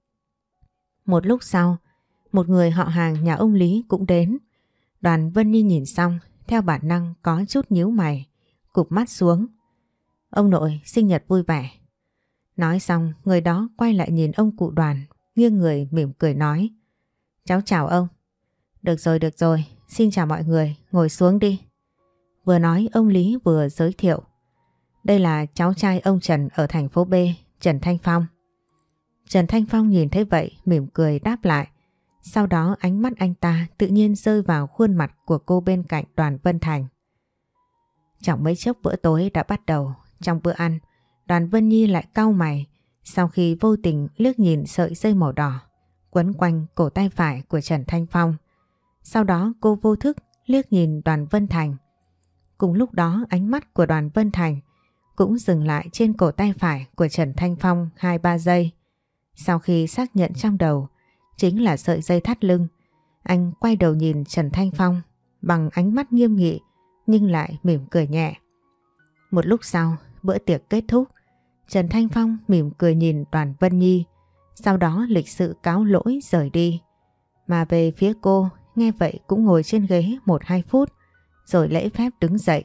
Một lúc sau, một người họ hàng nhà ông Lý cũng đến. Đoàn Vân Nhi nhìn xong, theo bản năng có chút nhíu mày, cụp mắt xuống. Ông nội sinh nhật vui vẻ. Nói xong, người đó quay lại nhìn ông cụ Đoàn, nghiêng người mỉm cười nói: cháu chào ông, Được rồi, được rồi, xin chào mọi người, ngồi xuống đi. Vừa nói ông Lý vừa giới thiệu. Đây là cháu trai ông Trần ở thành phố B, Trần Thanh Phong. Trần Thanh Phong nhìn thấy vậy mỉm cười đáp lại. Sau đó ánh mắt anh ta tự nhiên rơi vào khuôn mặt của cô bên cạnh Đoàn Vân Thành. Chẳng mấy chốc bữa tối đã bắt đầu. Trong bữa ăn, Đoàn Vân Nhi lại cau mày sau khi vô tình liếc nhìn sợi dây màu đỏ quấn quanh cổ tay phải của Trần Thanh Phong. Sau đó cô vô thức liếc nhìn Đoàn Vân Thành. Cùng lúc đó ánh mắt của Đoàn Vân Thành cũng dừng lại trên cổ tay phải của Trần Thanh Phong hai ba giây. Sau khi xác nhận trong đầu chính là sợi dây thắt lưng, anh quay đầu nhìn Trần Thanh Phong bằng ánh mắt nghiêm nghị nhưng lại mỉm cười nhẹ. Một lúc sau, bữa tiệc kết thúc, Trần Thanh Phong mỉm cười nhìn Đoàn Vân Nhi, sau đó lịch sự cáo lỗi rời đi. Mà về phía cô, nghe vậy cũng ngồi trên ghế một hai phút rồi lễ phép đứng dậy.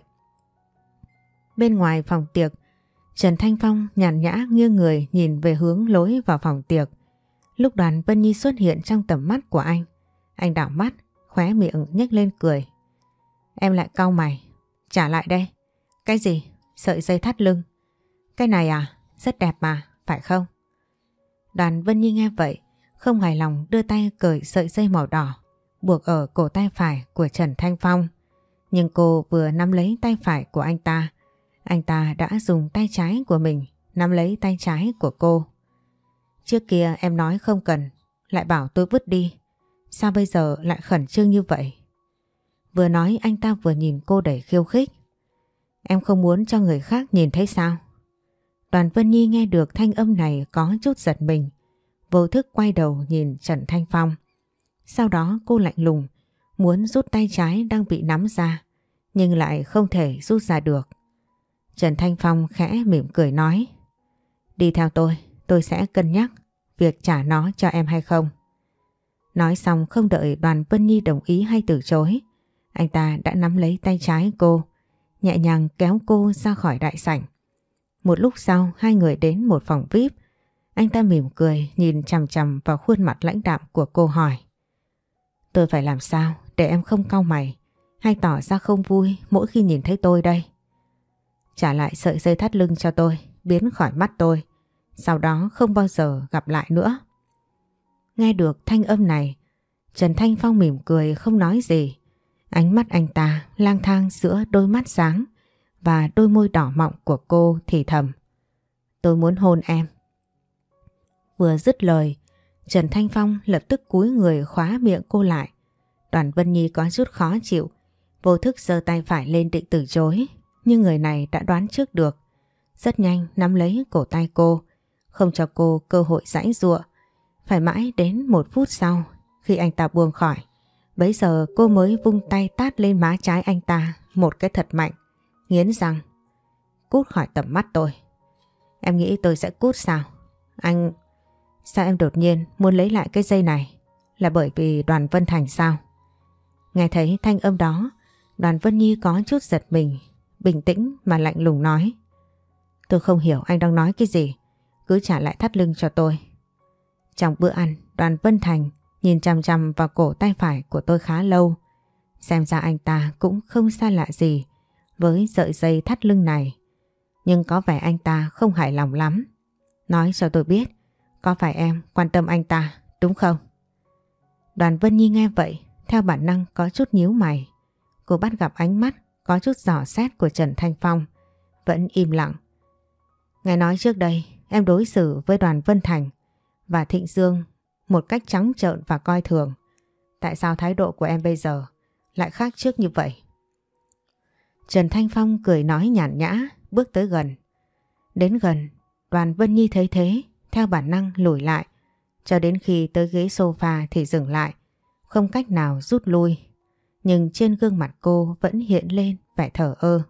Bên ngoài phòng tiệc, Trần Thanh Phong nhàn nhã nghiêng người nhìn về hướng lối vào phòng tiệc. Lúc Đoàn Vân Nhi xuất hiện trong tầm mắt của anh, anh đảo mắt, khóe miệng nhếch lên cười. Em lại cau mày. Trả lại đây. Cái gì? Sợi dây thắt lưng. Cái này à? Rất đẹp mà, phải không? Đoàn Vân Nhi nghe vậy, không hài lòng đưa tay cởi sợi dây màu đỏ, buộc ở cổ tay phải của Trần Thanh Phong. Nhưng cô vừa nắm lấy tay phải của anh ta, anh ta đã dùng tay trái của mình nắm lấy tay trái của cô. Trước kia em nói không cần, lại bảo tôi vứt đi. Sao bây giờ lại khẩn trương như vậy? Vừa nói anh ta vừa nhìn cô đầy khiêu khích. Em không muốn cho người khác nhìn thấy sao? Đoàn Vân Nhi nghe được thanh âm này có chút giật mình, vô thức quay đầu nhìn Trần Thanh Phong. Sau đó cô lạnh lùng muốn rút tay trái đang bị nắm ra, nhưng lại không thể rút ra được. Trần Thanh Phong khẽ mỉm cười nói, đi theo tôi, tôi sẽ cân nhắc việc trả nó cho em hay không. Nói xong không đợi Đoàn Vân Nhi đồng ý hay từ chối, anh ta đã nắm lấy tay trái cô, nhẹ nhàng kéo cô ra khỏi đại sảnh. Một lúc sau hai người đến một phòng vi ai pi. Anh ta mỉm cười nhìn chằm chằm vào khuôn mặt lãnh đạm của cô hỏi, tôi phải làm sao để em không cau mày hay tỏ ra không vui mỗi khi nhìn thấy tôi đây? Trả lại sợi dây thắt lưng cho tôi, biến khỏi mắt tôi, sau đó không bao giờ gặp lại nữa. Nghe được thanh âm này, Trần Thanh Phong mỉm cười không nói gì. Ánh mắt anh ta lang thang giữa đôi mắt sáng và đôi môi đỏ mọng của cô thì thầm, tôi muốn hôn em. Vừa dứt lời, Trần Thanh Phong lập tức cúi người khóa miệng cô lại. Đoàn Vân Nhi có chút khó chịu, vô thức giơ tay phải lên định từ chối, nhưng người này đã đoán trước được, rất nhanh nắm lấy cổ tay cô, không cho cô cơ hội giãy giụa. Phải mãi đến một phút sau, khi anh ta buông khỏi, bấy giờ cô mới vung tay tát lên má trái anh ta một cái thật mạnh, nghiến răng, cút khỏi tầm mắt tôi. Em nghĩ tôi sẽ cút sao? Anh... Sao em đột nhiên muốn lấy lại cái dây này? Là bởi vì Đoàn Vân Thành sao? Nghe thấy thanh âm đó, Đoàn Vân Nhi có chút giật mình, bình tĩnh mà lạnh lùng nói, tôi không hiểu anh đang nói cái gì, cứ trả lại thắt lưng cho tôi. Trong bữa ăn, Đoàn Vân Thành nhìn chằm chằm vào cổ tay phải của tôi khá lâu. Xem ra anh ta cũng không xa lạ gì với sợi dây thắt lưng này. Nhưng có vẻ anh ta không hài lòng lắm. Nói cho tôi biết, có phải em quan tâm anh ta, đúng không? Đoàn Vân Nhi nghe vậy, theo bản năng có chút nhíu mày. Cô bắt gặp ánh mắt có chút dò xét của Trần Thanh Phong, vẫn im lặng. Nghe nói trước đây em đối xử với Đoàn Vân Thành và Thịnh Dương một cách trắng trợn và coi thường. Tại sao thái độ của em bây giờ lại khác trước như vậy? Trần Thanh Phong cười nói nhàn nhã, bước tới gần. Đến gần, Đoàn Vân Nhi thấy thế, theo bản năng lùi lại, cho đến khi tới ghế sofa thì dừng lại, không cách nào rút lui. Nhưng trên gương mặt cô vẫn hiện lên vẻ thờ ơ.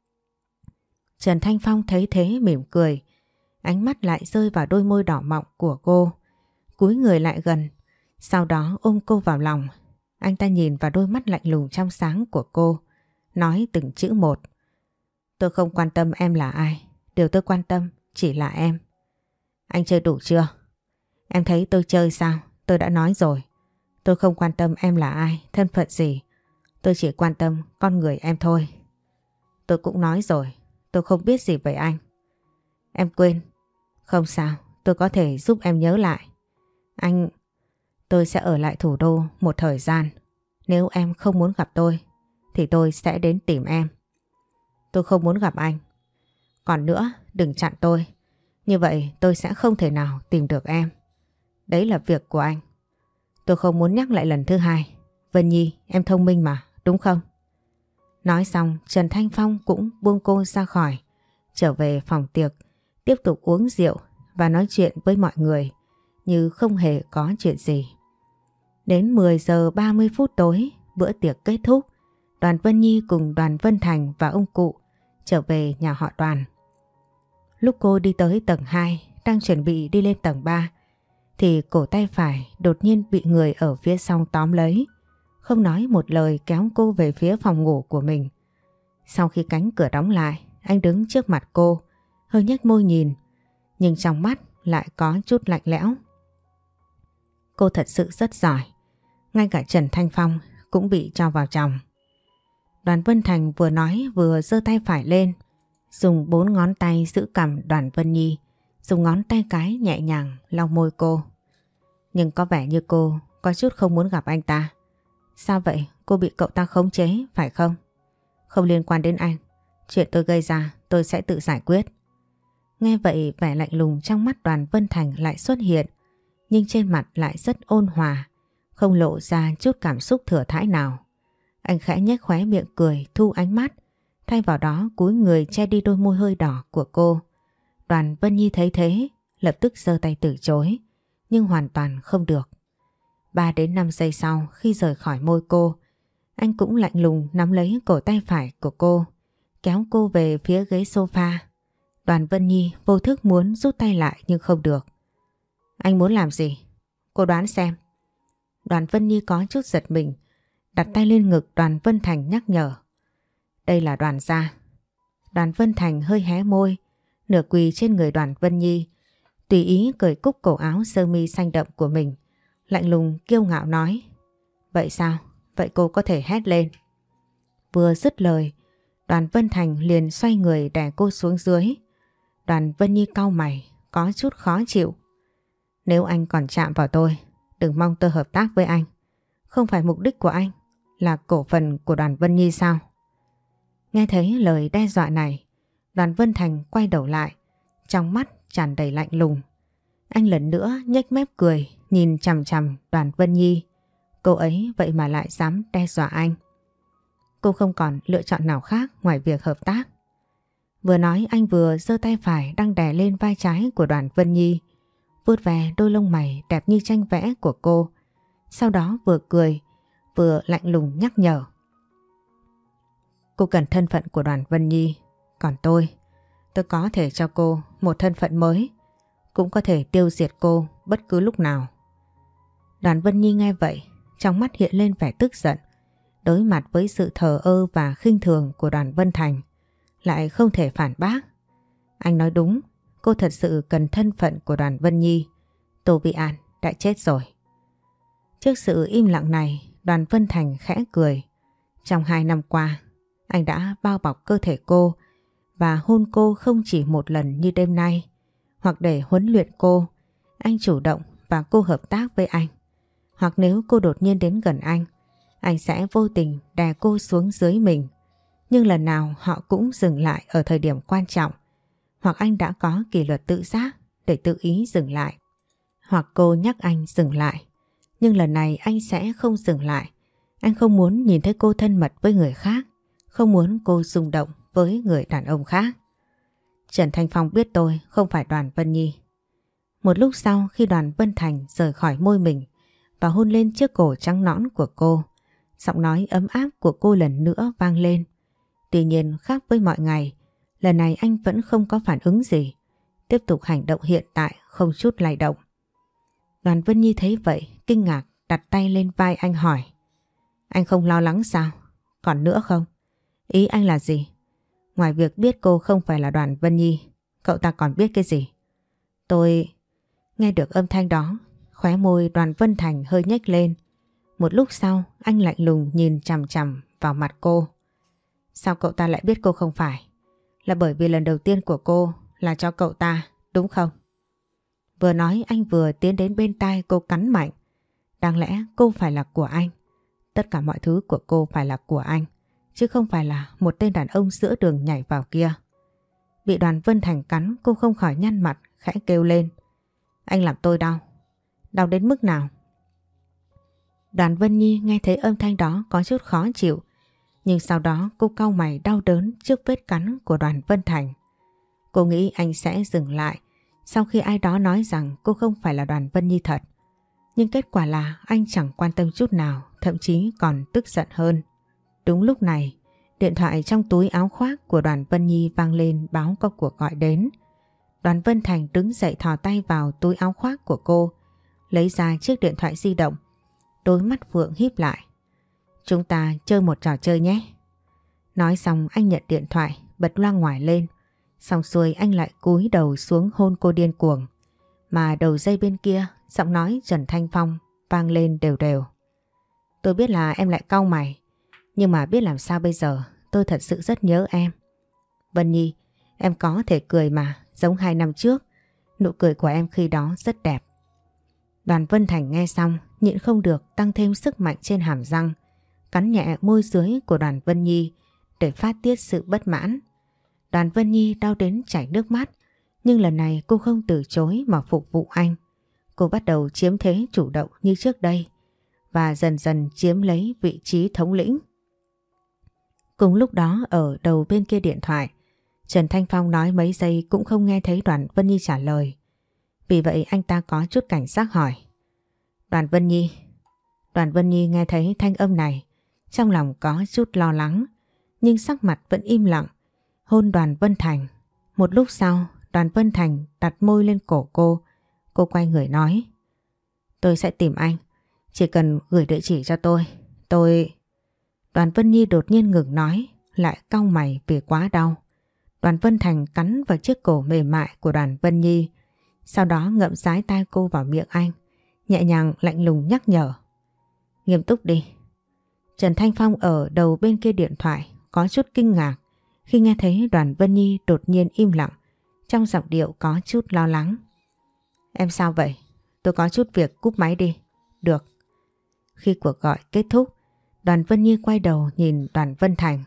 Trần Thanh Phong thấy thế mỉm cười, ánh mắt lại rơi vào đôi môi đỏ mọng của cô, cúi người lại gần, sau đó ôm cô vào lòng. Anh ta nhìn vào đôi mắt lạnh lùng trong sáng của cô, nói từng chữ một. Tôi không quan tâm em là ai, điều tôi quan tâm chỉ là em. Anh chơi đủ chưa? Em thấy tôi chơi sao? Tôi đã nói rồi. Tôi không quan tâm em là ai, thân phận gì. Tôi chỉ quan tâm con người em thôi. Tôi cũng nói rồi, tôi không biết gì về anh. Em quên. Không sao, tôi có thể giúp em nhớ lại. Anh... Tôi sẽ ở lại thủ đô một thời gian. Nếu em không muốn gặp tôi, thì tôi sẽ đến tìm em. Tôi không muốn gặp anh. Còn nữa, đừng chặn tôi. Như vậy tôi sẽ không thể nào tìm được em. Đấy là việc của anh. Tôi không muốn nhắc lại lần thứ hai. Vân Nhi, em thông minh mà, đúng không? Nói xong, Trần Thanh Phong cũng buông cô ra khỏi, trở về phòng tiệc, tiếp tục uống rượu và nói chuyện với mọi người như không hề có chuyện gì. Đến mười giờ ba mươi phút tối, bữa tiệc kết thúc, Đoàn Vân Nhi cùng Đoàn Vân Thành và ông cụ trở về nhà họ Đoàn. Lúc cô đi tới tầng hai, đang chuẩn bị đi lên tầng ba, thì cổ tay phải đột nhiên bị người ở phía sau tóm lấy, không nói một lời kéo cô về phía phòng ngủ của mình. Sau khi cánh cửa đóng lại, anh đứng trước mặt cô, hơi nhếch môi nhìn, nhưng trong mắt lại có chút lạnh lẽo. Cô thật sự rất giỏi, ngay cả Trần Thanh Phong cũng bị cho vào chòng. Đoàn Vân Thành vừa nói vừa giơ tay phải lên, dùng bốn ngón tay giữ cằm Đoàn Vân Nhi, dùng ngón tay cái nhẹ nhàng lau môi cô. Nhưng có vẻ như cô có chút không muốn gặp anh ta. Sao vậy? Cô bị cậu ta khống chế, phải không? Không liên quan đến anh. Chuyện tôi gây ra tôi sẽ tự giải quyết. Nghe vậy vẻ lạnh lùng trong mắt Đoàn Vân Thành lại xuất hiện, nhưng trên mặt lại rất ôn hòa, không lộ ra chút cảm xúc thừa thãi nào. Anh khẽ nhếch khóe miệng cười thu ánh mắt, thay vào đó cúi người che đi đôi môi hơi đỏ của cô. Đoàn Vân Nhi thấy thế, lập tức giơ tay từ chối, nhưng hoàn toàn không được. ba đến năm giây sau khi rời khỏi môi cô, anh cũng lạnh lùng nắm lấy cổ tay phải của cô, kéo cô về phía ghế sofa. Đoàn Vân Nhi vô thức muốn rút tay lại nhưng không được. Anh muốn làm gì? Cô đoán xem. Đoàn Vân Nhi có chút giật mình, đặt tay lên ngực Đoàn Vân Thành nhắc nhở. Đây là Đoàn gia. Đoàn Vân Thành hơi hé môi, nửa quỳ trên người Đoàn Vân Nhi, tùy ý cởi cúc cổ áo sơ mi xanh đậm của mình, lạnh lùng kiêu ngạo nói. Vậy sao? Vậy cô có thể hét lên. Vừa dứt lời, Đoàn Vân Thành liền xoay người đè cô xuống dưới. Đoàn Vân Nhi cau mày, có chút khó chịu. Nếu anh còn chạm vào tôi, đừng mong tôi hợp tác với anh. Không phải mục đích của anh là cổ phần của Đoàn Vân Nhi sao? Nghe thấy lời đe dọa này, Đoàn Vân Thành quay đầu lại, trong mắt tràn đầy lạnh lùng. Anh lần nữa nhếch mép cười, nhìn chằm chằm Đoàn Vân Nhi. Cô ấy vậy mà lại dám đe dọa anh. Cô không còn lựa chọn nào khác ngoài việc hợp tác. Vừa nói anh vừa giơ tay phải đang đè lên vai trái của Đoàn Vân Nhi, vuốt ve đôi lông mày đẹp như tranh vẽ của cô. Sau đó vừa cười, vừa lạnh lùng nhắc nhở. Cô cần thân phận của Đoàn Vân Nhi, còn tôi, tôi có thể cho cô một thân phận mới, cũng có thể tiêu diệt cô bất cứ lúc nào. Đoàn Vân Nhi nghe vậy, trong mắt hiện lên vẻ tức giận, đối mặt với sự thờ ơ và khinh thường của Đoàn Vân Thành, lại không thể phản bác. Anh nói đúng, cô thật sự cần thân phận của Đoàn Vân Nhi. Tô Vĩ An đã chết rồi. Trước sự im lặng này, Đoàn Vân Thành khẽ cười. Trong hai năm qua, anh đã bao bọc cơ thể cô và hôn cô không chỉ một lần như đêm nay. Hoặc để huấn luyện cô, anh chủ động và cô hợp tác với anh. Hoặc nếu cô đột nhiên đến gần anh, anh sẽ vô tình đè cô xuống dưới mình. Nhưng lần nào họ cũng dừng lại ở thời điểm quan trọng. Hoặc anh đã có kỷ luật tự giác để tự ý dừng lại. Hoặc cô nhắc anh dừng lại. Nhưng lần này anh sẽ không dừng lại. Anh không muốn nhìn thấy cô thân mật với người khác. Không muốn cô rung động với người đàn ông khác. Trần Thanh Phong biết tôi không phải Đoàn Vân Nhi. Một lúc sau khi Đoàn Vân Thành rời khỏi môi mình và hôn lên chiếc cổ trắng nõn của cô, giọng nói ấm áp của cô lần nữa vang lên. Tuy nhiên khác với mọi ngày, lần này anh vẫn không có phản ứng gì, tiếp tục hành động hiện tại không chút lay động. Đoàn Vân Nhi thấy vậy, kinh ngạc đặt tay lên vai anh hỏi. Anh không lo lắng sao? Còn nữa không? Ý anh là gì? Ngoài việc biết cô không phải là Đoàn Vân Nhi, cậu ta còn biết cái gì? Tôi... Nghe được âm thanh đó, khóe môi Đoàn Vân Thành hơi nhếch lên, Một lúc sau anh lạnh lùng nhìn chằm chằm vào mặt cô. Sao cậu ta lại biết cô không phải? Là bởi vì lần đầu tiên của cô là cho cậu ta, đúng không? Vừa nói anh vừa tiến đến bên tai cô cắn mạnh. Đáng lẽ cô phải là của anh. Tất cả mọi thứ của cô phải là của anh, chứ không phải là một tên đàn ông giữa đường nhảy vào kia. Bị Đoàn Vân Thành cắn, cô không khỏi nhăn mặt, khẽ kêu lên. Anh làm tôi đau. Đau đến mức nào? Đoàn Vân Nhi nghe thấy âm thanh đó có chút khó chịu, nhưng sau đó cô cau mày đau đớn trước vết cắn của Đoàn Vân Thành. Cô nghĩ anh sẽ dừng lại sau khi ai đó nói rằng cô không phải là Đoàn Vân Nhi thật. Nhưng kết quả là anh chẳng quan tâm chút nào, thậm chí còn tức giận hơn. Đúng lúc này, điện thoại trong túi áo khoác của Đoàn Vân Nhi vang lên báo có cuộc gọi đến. Đoàn Vân Thành đứng dậy thò tay vào túi áo khoác của cô, lấy ra chiếc điện thoại di động. Đôi mắt Phượng híp lại. Chúng ta chơi một trò chơi nhé. Nói xong anh nhận điện thoại, bật loa ngoài lên. Xong xuôi anh lại cúi đầu xuống hôn cô điên cuồng. Mà đầu dây bên kia, giọng nói Trần Thanh Phong vang lên đều đều. Tôi biết là em lại cau mày, nhưng mà biết làm sao bây giờ, tôi thật sự rất nhớ em. Vân Nhi, em có thể cười mà, giống hai năm trước. Nụ cười của em khi đó rất đẹp. Đoàn Vân Thành nghe xong, nhịn không được tăng thêm sức mạnh trên hàm răng, cắn nhẹ môi dưới của Đoàn Vân Nhi để phát tiết sự bất mãn. Đoàn Vân Nhi đau đến chảy nước mắt, nhưng lần này cô không từ chối mà phục vụ anh. Cô bắt đầu chiếm thế chủ động như trước đây và dần dần chiếm lấy vị trí thống lĩnh. Cùng lúc đó ở đầu bên kia điện thoại, Trần Thanh Phong nói mấy giây cũng không nghe thấy Đoàn Vân Nhi trả lời. Vì vậy anh ta có chút cảnh giác hỏi. Đoàn Vân Nhi. Đoàn Vân Nhi nghe thấy thanh âm này, trong lòng có chút lo lắng, nhưng sắc mặt vẫn im lặng, hôn Đoàn Vân Thành. Một lúc sau, Đoàn Vân Thành đặt môi lên cổ cô. Cô quay người nói. Tôi sẽ tìm anh, chỉ cần gửi địa chỉ cho tôi. Tôi... Đoàn Vân Nhi đột nhiên ngừng nói, lại cau mày vì quá đau. Đoàn Vân Thành cắn vào chiếc cổ mềm mại của Đoàn Vân Nhi, sau đó ngậm dái tai cô vào miệng anh, nhẹ nhàng lạnh lùng nhắc nhở. Nghiêm túc đi. Trần Thanh Phong ở đầu bên kia điện thoại có chút kinh ngạc khi nghe thấy Đoàn Vân Nhi đột nhiên im lặng, trong giọng điệu có chút lo lắng. Em sao vậy? Tôi có chút việc, cúp máy đi. Được. Khi cuộc gọi kết thúc, Đoàn Vân Nhi quay đầu nhìn Đoàn Vân Thành.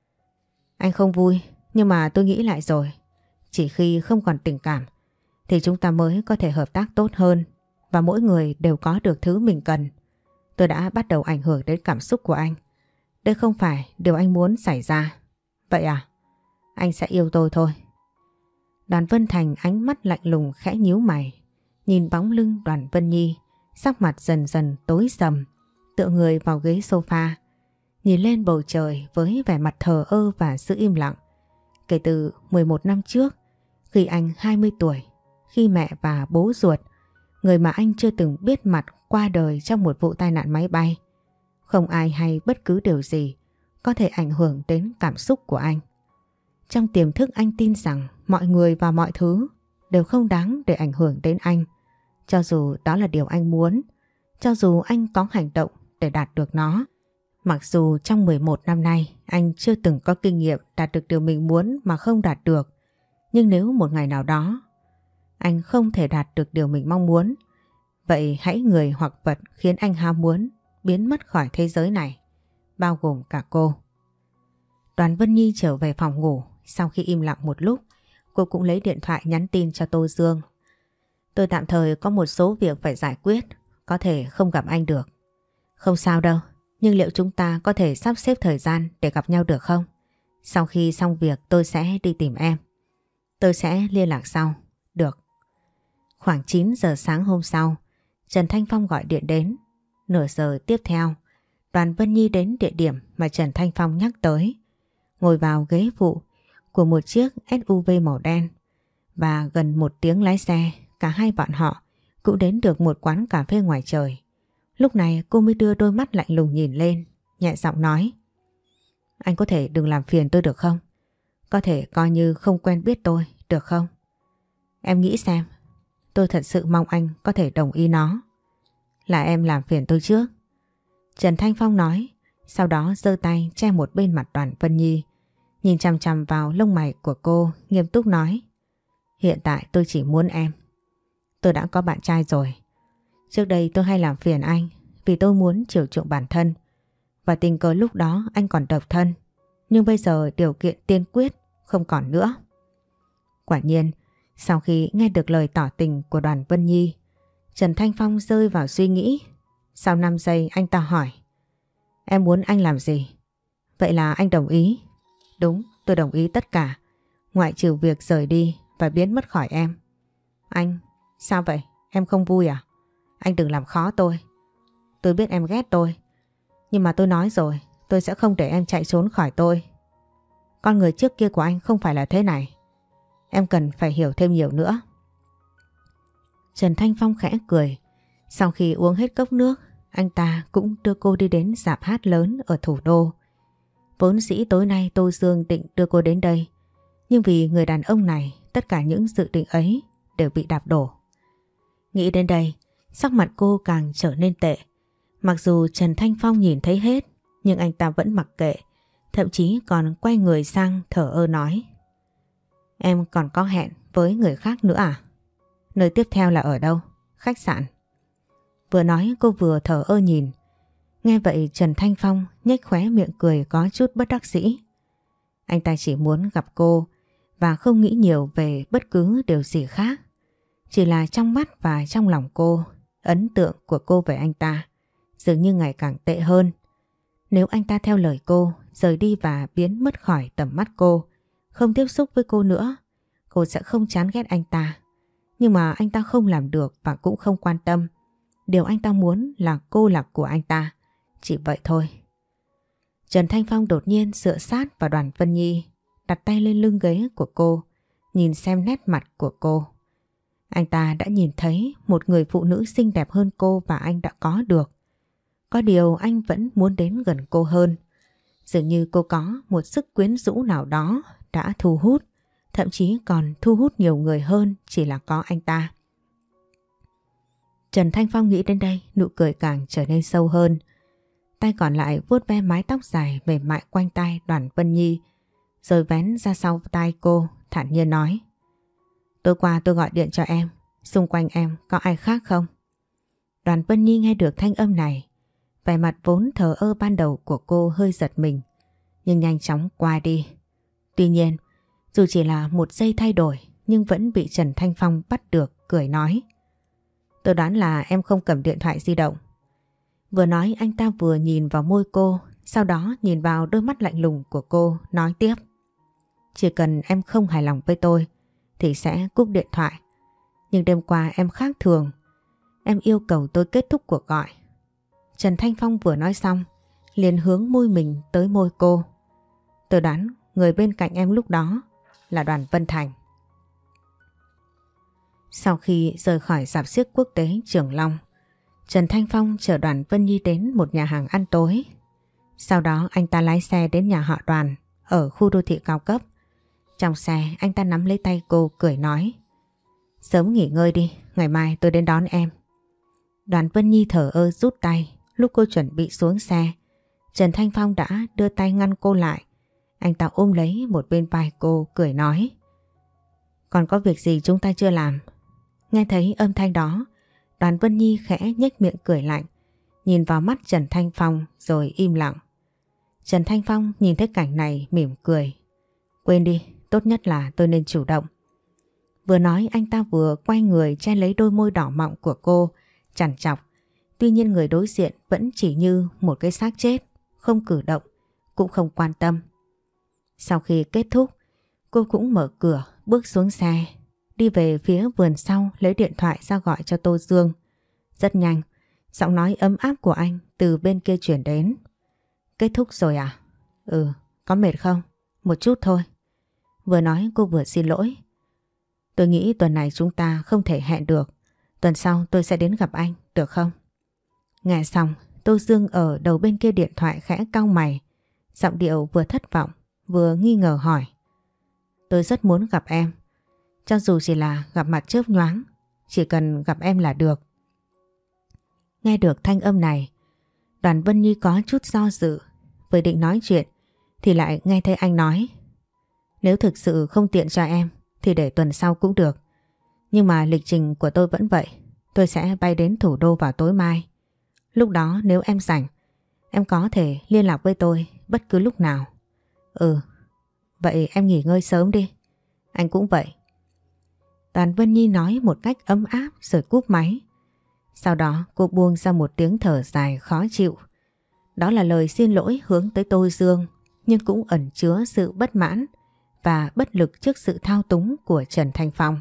Anh không vui, nhưng mà tôi nghĩ lại rồi. Chỉ khi không còn tình cảm thì chúng ta mới có thể hợp tác tốt hơn, và mỗi người đều có được thứ mình cần. Tôi đã bắt đầu ảnh hưởng đến cảm xúc của anh. Đây không phải điều anh muốn xảy ra. Vậy à? Anh sẽ yêu tôi thôi. Đoàn Vân Thành ánh mắt lạnh lùng khẽ nhíu mày, nhìn bóng lưng Đoàn Vân Nhi, sắc mặt dần dần tối sầm, tựa người vào ghế sofa, nhìn lên bầu trời với vẻ mặt thờ ơ và giữ im lặng. Kể từ mười một năm trước, khi anh hai mươi tuổi, khi mẹ và bố ruột, người mà anh chưa từng biết mặt, qua đời trong một vụ tai nạn máy bay, không ai hay bất cứ điều gì có thể ảnh hưởng đến cảm xúc của anh. Trong tiềm thức anh tin rằng mọi người và mọi thứ đều không đáng để ảnh hưởng đến anh, cho dù đó là điều anh muốn, cho dù anh có hành động để đạt được nó. Mặc dù trong mười một năm nay anh chưa từng có kinh nghiệm đạt được điều mình muốn mà không đạt được, nhưng nếu một ngày nào đó anh không thể đạt được điều mình mong muốn, vậy hãy người hoặc vật khiến anh ham muốn biến mất khỏi thế giới này, bao gồm cả cô. Đoàn Vân Nhi trở về phòng ngủ. Sau khi im lặng một lúc, cô cũng lấy điện thoại nhắn tin cho Tô Dương. Tôi tạm thời có một số việc phải giải quyết, có thể không gặp anh được. Không sao đâu, nhưng liệu chúng ta có thể sắp xếp thời gian để gặp nhau được không? Sau khi xong việc tôi sẽ đi tìm em. Tôi sẽ liên lạc sau. Được. Khoảng chín giờ sáng hôm sau, Trần Thanh Phong gọi điện đến. Nửa giờ tiếp theo, Đoàn Vân Nhi đến địa điểm mà Trần Thanh Phong nhắc tới. Ngồi vào ghế phụ của một chiếc ét u vê màu đen, và gần một tiếng lái xe, cả hai bọn họ cũng đến được một quán cà phê ngoài trời. Lúc này cô mới đưa đôi mắt lạnh lùng nhìn lên, nhẹ giọng nói. Anh có thể đừng làm phiền tôi được không? Có thể coi như không quen biết tôi, được không? Em nghĩ xem, tôi thật sự mong anh có thể đồng ý nó. Là em làm phiền tôi trước. Trần Thanh Phong nói, sau đó giơ tay che một bên mặt Đoàn Vân Nhi, nhìn chằm chằm vào lông mày của cô, nghiêm túc nói. Hiện tại tôi chỉ muốn em. Tôi đã có bạn trai rồi. Trước đây tôi hay làm phiền anh vì tôi muốn chiều chuộng bản thân. Và tình cờ lúc đó anh còn độc thân. Nhưng bây giờ điều kiện tiên quyết không còn nữa. Quả nhiên, sau khi nghe được lời tỏ tình của Đoàn Vân Nhi, Trần Thanh Phong rơi vào suy nghĩ. Sau năm giây anh ta hỏi. Em muốn anh làm gì? Vậy là anh đồng ý? Đúng, tôi đồng ý tất cả. Ngoại trừ việc rời đi và biến mất khỏi em. Anh, sao vậy? Em không vui à? Anh đừng làm khó tôi. Tôi biết em ghét tôi. Nhưng mà tôi nói rồi, tôi sẽ không để em chạy trốn khỏi tôi. Con người trước kia của anh không phải là thế này. Em cần phải hiểu thêm nhiều nữa. Trần Thanh Phong khẽ cười. Sau khi uống hết cốc nước, anh ta cũng đưa cô đi đến rạp hát lớn ở thủ đô. Vốn dĩ tối nay Tô Dương định đưa cô đến đây. Nhưng vì người đàn ông này, tất cả những dự định ấy đều bị đạp đổ. Nghĩ đến đây, sắc mặt cô càng trở nên tệ. Mặc dù Trần Thanh Phong nhìn thấy hết, nhưng anh ta vẫn mặc kệ, thậm chí còn quay người sang thở ơ nói. Em còn có hẹn với người khác nữa à? Nơi tiếp theo là ở đâu? Khách sạn. Vừa nói cô vừa thở ơ nhìn. Nghe vậy Trần Thanh Phong nhếch khóe miệng cười có chút bất đắc dĩ. Anh ta chỉ muốn gặp cô và không nghĩ nhiều về bất cứ điều gì khác. Chỉ là trong mắt và trong lòng cô, ấn tượng của cô về anh ta dường như ngày càng tệ hơn. Nếu anh ta theo lời cô, rời đi và biến mất khỏi tầm mắt cô, không tiếp xúc với cô nữa, cô sẽ không chán ghét anh ta. Nhưng mà anh ta không làm được và cũng không quan tâm. Điều anh ta muốn là cô là của anh ta. Chỉ vậy thôi. Trần Thanh Phong đột nhiên dựa sát vào Đoàn Vân Nhi, đặt tay lên lưng ghế của cô, nhìn xem nét mặt của cô. Anh ta đã nhìn thấy một người phụ nữ xinh đẹp hơn cô và anh đã có được. Có điều anh vẫn muốn đến gần cô hơn. Dường như cô có một sức quyến rũ nào đó đã thu hút, thậm chí còn thu hút nhiều người hơn chỉ là có anh ta. Trần Thanh Phong nghĩ đến đây, nụ cười càng trở nên sâu hơn. Tay còn lại vuốt ve mái tóc dài mềm mại quanh tai Đoàn Vân Nhi, rồi vén ra sau tai cô, thản nhiên nói. Tối qua tôi gọi điện cho em, xung quanh em có ai khác không? Đoàn Vân Nhi nghe được thanh âm này, vẻ mặt vốn thờ ơ ban đầu của cô hơi giật mình, nhưng nhanh chóng qua đi. Tuy nhiên, dù chỉ là một giây thay đổi, nhưng vẫn bị Trần Thanh Phong bắt được, cười nói. Tôi đoán là em không cầm điện thoại di động. Vừa nói anh ta vừa nhìn vào môi cô, sau đó nhìn vào đôi mắt lạnh lùng của cô, nói tiếp. Chỉ cần em không hài lòng với tôi, thì sẽ cúp điện thoại. Nhưng đêm qua em khác thường. Em yêu cầu tôi kết thúc cuộc gọi. Trần Thanh Phong vừa nói xong, liền hướng môi mình tới môi cô. Tôi đoán người bên cạnh em lúc đó là Đoàn Vân Thành. Sau khi rời khỏi rạp xiếc quốc tế Trường Long, Trần Thanh Phong chở Đoàn Vân Nhi đến một nhà hàng ăn tối. Sau đó anh ta lái xe đến nhà họ Đoàn ở khu đô thị cao cấp. Trong xe anh ta nắm lấy tay cô cười nói. Sớm nghỉ ngơi đi, ngày mai tôi đến đón em. Đoàn Vân Nhi thở ơ rút tay. Lúc cô chuẩn bị xuống xe, Trần Thanh Phong đã đưa tay ngăn cô lại. Anh ta ôm lấy một bên vai cô cười nói. Còn có việc gì chúng ta chưa làm? Nghe thấy âm thanh đó, Đoàn Vân Nhi khẽ nhếch miệng cười lạnh, nhìn vào mắt Trần Thanh Phong rồi im lặng. Trần Thanh Phong nhìn thấy cảnh này mỉm cười. Quên đi, tốt nhất là tôi nên chủ động. Vừa nói anh ta vừa quay người che lấy đôi môi đỏ mọng của cô, chằn chọc. Tuy nhiên người đối diện vẫn chỉ như một cái xác chết, không cử động, cũng không quan tâm. Sau khi kết thúc, cô cũng mở cửa, bước xuống xe, đi về phía vườn sau lấy điện thoại ra gọi cho Tô Dương. Rất nhanh, giọng nói ấm áp của anh từ bên kia chuyển đến. Kết thúc rồi à? Ừ, có mệt không? Một chút thôi. Vừa nói cô vừa xin lỗi. Tôi nghĩ tuần này chúng ta không thể hẹn được. Tuần sau tôi sẽ đến gặp anh, được không? Nghe xong, Tô Dương ở đầu bên kia điện thoại khẽ cau mày. Giọng điệu vừa thất vọng, vừa nghi ngờ hỏi. Tôi rất muốn gặp em. Cho dù chỉ là gặp mặt chớp nhoáng, chỉ cần gặp em là được. Nghe được thanh âm này, Đoàn Vân Nhi có chút do dự, vừa định nói chuyện thì lại nghe thấy anh nói: nếu thực sự không tiện cho em thì để tuần sau cũng được. Nhưng mà lịch trình của tôi vẫn vậy. Tôi sẽ bay đến thủ đô vào tối mai. Lúc đó nếu em rảnh, em có thể liên lạc với tôi bất cứ lúc nào. Ừ, vậy em nghỉ ngơi sớm đi. Anh cũng vậy. Đoàn Vân Nhi nói một cách ấm áp rồi cúp máy. Sau đó cô buông ra một tiếng thở dài khó chịu. Đó là lời xin lỗi hướng tới Tô Dương, nhưng cũng ẩn chứa sự bất mãn và bất lực trước sự thao túng của Trần Thanh Phong.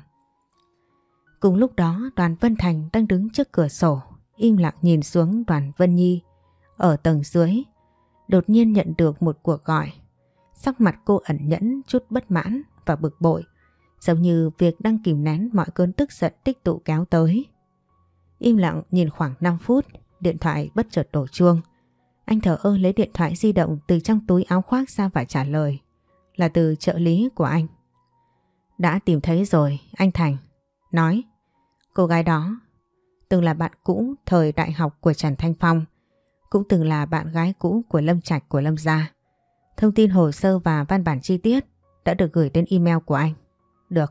Cùng lúc đó Đoàn Vân Thành đang đứng trước cửa sổ, im lặng nhìn xuống Đoàn Vân Nhi ở tầng dưới. Đột nhiên nhận được một cuộc gọi. Sắc mặt cô ẩn nhẫn chút bất mãn và bực bội, giống như việc đang kìm nén mọi cơn tức giận tích tụ kéo tới. Im lặng nhìn khoảng năm phút, điện thoại bất chợt đổ chuông. Anh thờ ơ lấy điện thoại di động từ trong túi áo khoác ra và trả lời. Là từ trợ lý của anh. Đã tìm thấy rồi, anh Thành. Nói, cô gái đó từng là bạn cũ thời đại học của Trần Thanh Phong, cũng từng là bạn gái cũ của Lâm Trạch của Lâm gia. Thông tin hồ sơ và văn bản chi tiết đã được gửi đến email của anh. Được.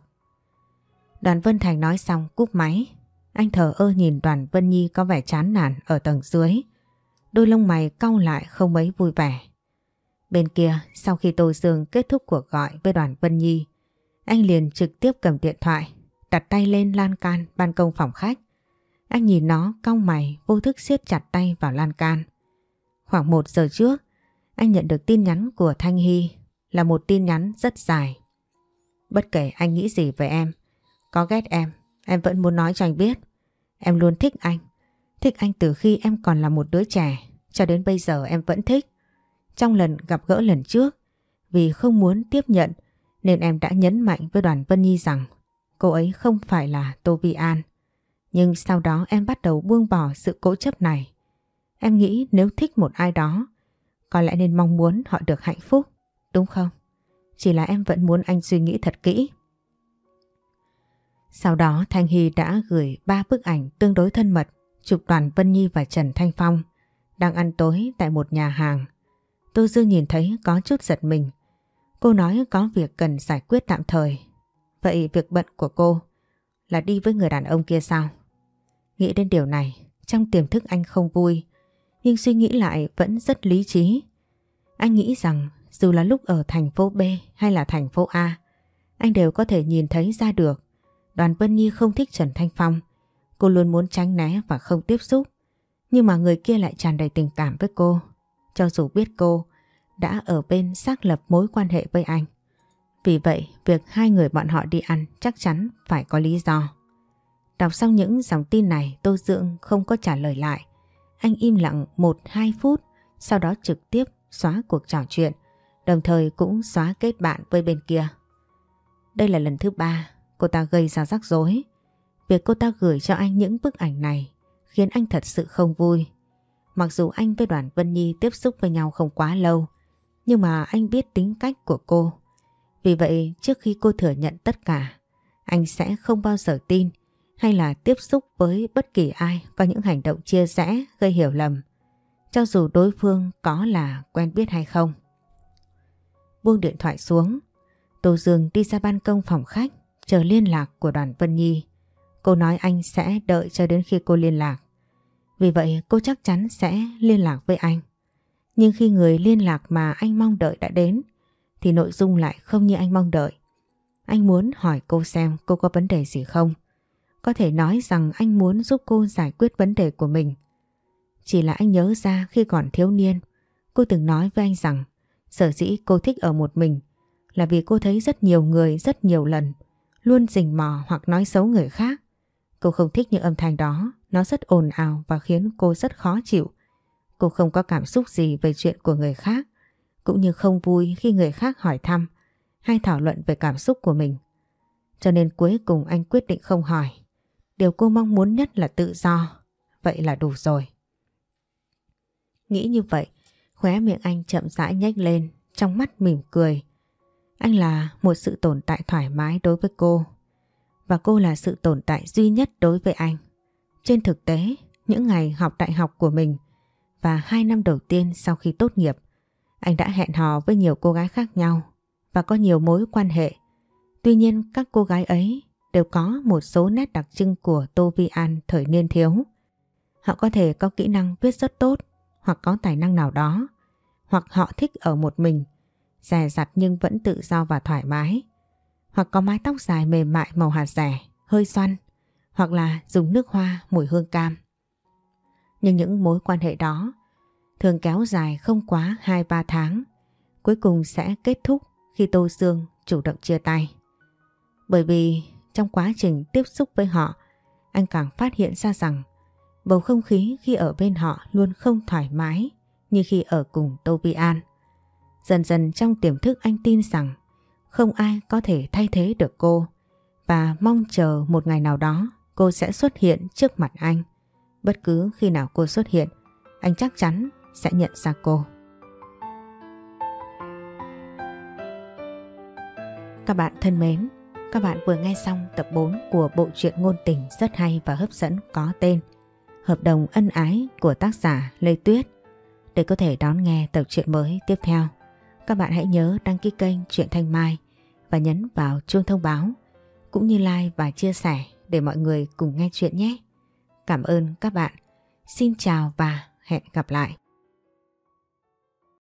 Đoàn Vân Thành nói xong cúp máy. Anh thờ ơ nhìn Đoàn Vân Nhi có vẻ chán nản ở tầng dưới. Đôi lông mày cau lại không mấy vui vẻ. Bên kia, sau khi Tô Dương kết thúc cuộc gọi với Đoàn Vân Nhi, anh liền trực tiếp cầm điện thoại, đặt tay lên lan can ban công phòng khách. Anh nhìn nó cau mày, vô thức siết chặt tay vào lan can. Khoảng một giờ trước, anh nhận được tin nhắn của Thanh Hy, là một tin nhắn rất dài. Bất kể anh nghĩ gì về em, có ghét em, em vẫn muốn nói cho anh biết. Em luôn thích anh, thích anh từ khi em còn là một đứa trẻ, cho đến bây giờ em vẫn thích. Trong lần gặp gỡ lần trước, vì không muốn tiếp nhận nên em đã nhấn mạnh với Đoàn Vân Nhi rằng cô ấy không phải là Tô Vi An. Nhưng sau đó em bắt đầu buông bỏ sự cố chấp này. Em nghĩ nếu thích một ai đó, có lẽ nên mong muốn họ được hạnh phúc, đúng không? Chỉ là em vẫn muốn anh suy nghĩ thật kỹ. Sau đó Thanh Hy đã gửi ba bức ảnh tương đối thân mật chụp Đoàn Vân Nhi và Trần Thanh Phong đang ăn tối tại một nhà hàng. Tô Dương nhìn thấy có chút giật mình. Cô nói có việc cần giải quyết tạm thời. Vậy việc bận của cô là đi với người đàn ông kia sao? Nghĩ đến điều này, trong tiềm thức anh không vui, nhưng suy nghĩ lại vẫn rất lý trí. Anh nghĩ rằng dù là lúc ở thành phố B hay là thành phố A, anh đều có thể nhìn thấy ra được Đoàn Vân Nhi không thích Trần Thanh Phong. Cô luôn muốn tránh né và không tiếp xúc, nhưng mà người kia lại tràn đầy tình cảm với cô, cho dù biết cô đã ở bên xác lập mối quan hệ với anh. Vì vậy, việc hai người bọn họ đi ăn chắc chắn phải có lý do. Đọc xong những dòng tin này, Tô Dương không có trả lời lại. Anh im lặng một hai phút, sau đó trực tiếp xóa cuộc trò chuyện, đồng thời cũng xóa kết bạn với bên kia. Đây là lần thứ ba cô ta gây ra rắc rối. Việc cô ta gửi cho anh những bức ảnh này khiến anh thật sự không vui. Mặc dù anh với Đoàn Vân Nhi tiếp xúc với nhau không quá lâu, nhưng mà anh biết tính cách của cô. Vì vậy trước khi cô thừa nhận tất cả, anh sẽ không bao giờ tin hay là tiếp xúc với bất kỳ ai có những hành động chia rẽ gây hiểu lầm, cho dù đối phương có là quen biết hay không. Buông điện thoại xuống, Tô Dương đi ra ban công phòng khách chờ liên lạc của Đoàn Vân Nhi. Cô nói anh sẽ đợi cho đến khi cô liên lạc. Vì vậy cô chắc chắn sẽ liên lạc với anh. Nhưng khi người liên lạc mà anh mong đợi đã đến thì nội dung lại không như anh mong đợi. Anh muốn hỏi cô xem cô có vấn đề gì không. Có thể nói rằng anh muốn giúp cô giải quyết vấn đề của mình. Chỉ là anh nhớ ra khi còn thiếu niên, cô từng nói với anh rằng sở dĩ cô thích ở một mình là vì cô thấy rất nhiều người rất nhiều lần luôn rình mò hoặc nói xấu người khác. Cô không thích những âm thanh đó, nó rất ồn ào và khiến cô rất khó chịu. Cô không có cảm xúc gì về chuyện của người khác, cũng như không vui khi người khác hỏi thăm hay thảo luận về cảm xúc của mình. Cho nên cuối cùng anh quyết định không hỏi. Điều cô mong muốn nhất là tự do. Vậy là đủ rồi. Nghĩ như vậy, khóe miệng anh chậm rãi nhếch lên, trong mắt mỉm cười. Anh là một sự tồn tại thoải mái đối với cô, và cô là sự tồn tại duy nhất đối với anh. Trên thực tế, những ngày học đại học của mình và hai năm đầu tiên sau khi tốt nghiệp, anh đã hẹn hò với nhiều cô gái khác nhau và có nhiều mối quan hệ. Tuy nhiên các cô gái ấy đều có một số nét đặc trưng của Tô Vi An thời niên thiếu. Họ có thể có kỹ năng viết rất tốt, hoặc có tài năng nào đó, hoặc họ thích ở một mình, dè dặt nhưng vẫn tự do và thoải mái, hoặc có mái tóc dài mềm mại màu hạt dẻ, hơi xoăn, hoặc là dùng nước hoa mùi hương cam. Nhưng những mối quan hệ đó thường kéo dài không quá hai ba tháng, cuối cùng sẽ kết thúc khi Tô Dương chủ động chia tay. Bởi vì trong quá trình tiếp xúc với họ, anh càng phát hiện ra rằng bầu không khí khi ở bên họ luôn không thoải mái như khi ở cùng Tô Vi An. Dần dần trong tiềm thức anh tin rằng không ai có thể thay thế được cô, và mong chờ một ngày nào đó cô sẽ xuất hiện trước mặt anh. Bất cứ khi nào cô xuất hiện, anh chắc chắn sẽ nhận ra cô. Các bạn thân mến, các bạn vừa nghe xong tập bốn của bộ truyện ngôn tình rất hay và hấp dẫn có tên Hợp đồng ân ái của tác giả Lê Tuyết. Để có thể đón nghe tập truyện mới tiếp theo, các bạn hãy nhớ đăng ký kênh Truyện Thanh Mai và nhấn vào chuông thông báo, cũng như like và chia sẻ để mọi người cùng nghe chuyện nhé. Cảm ơn các bạn. Xin chào và hẹn gặp lại.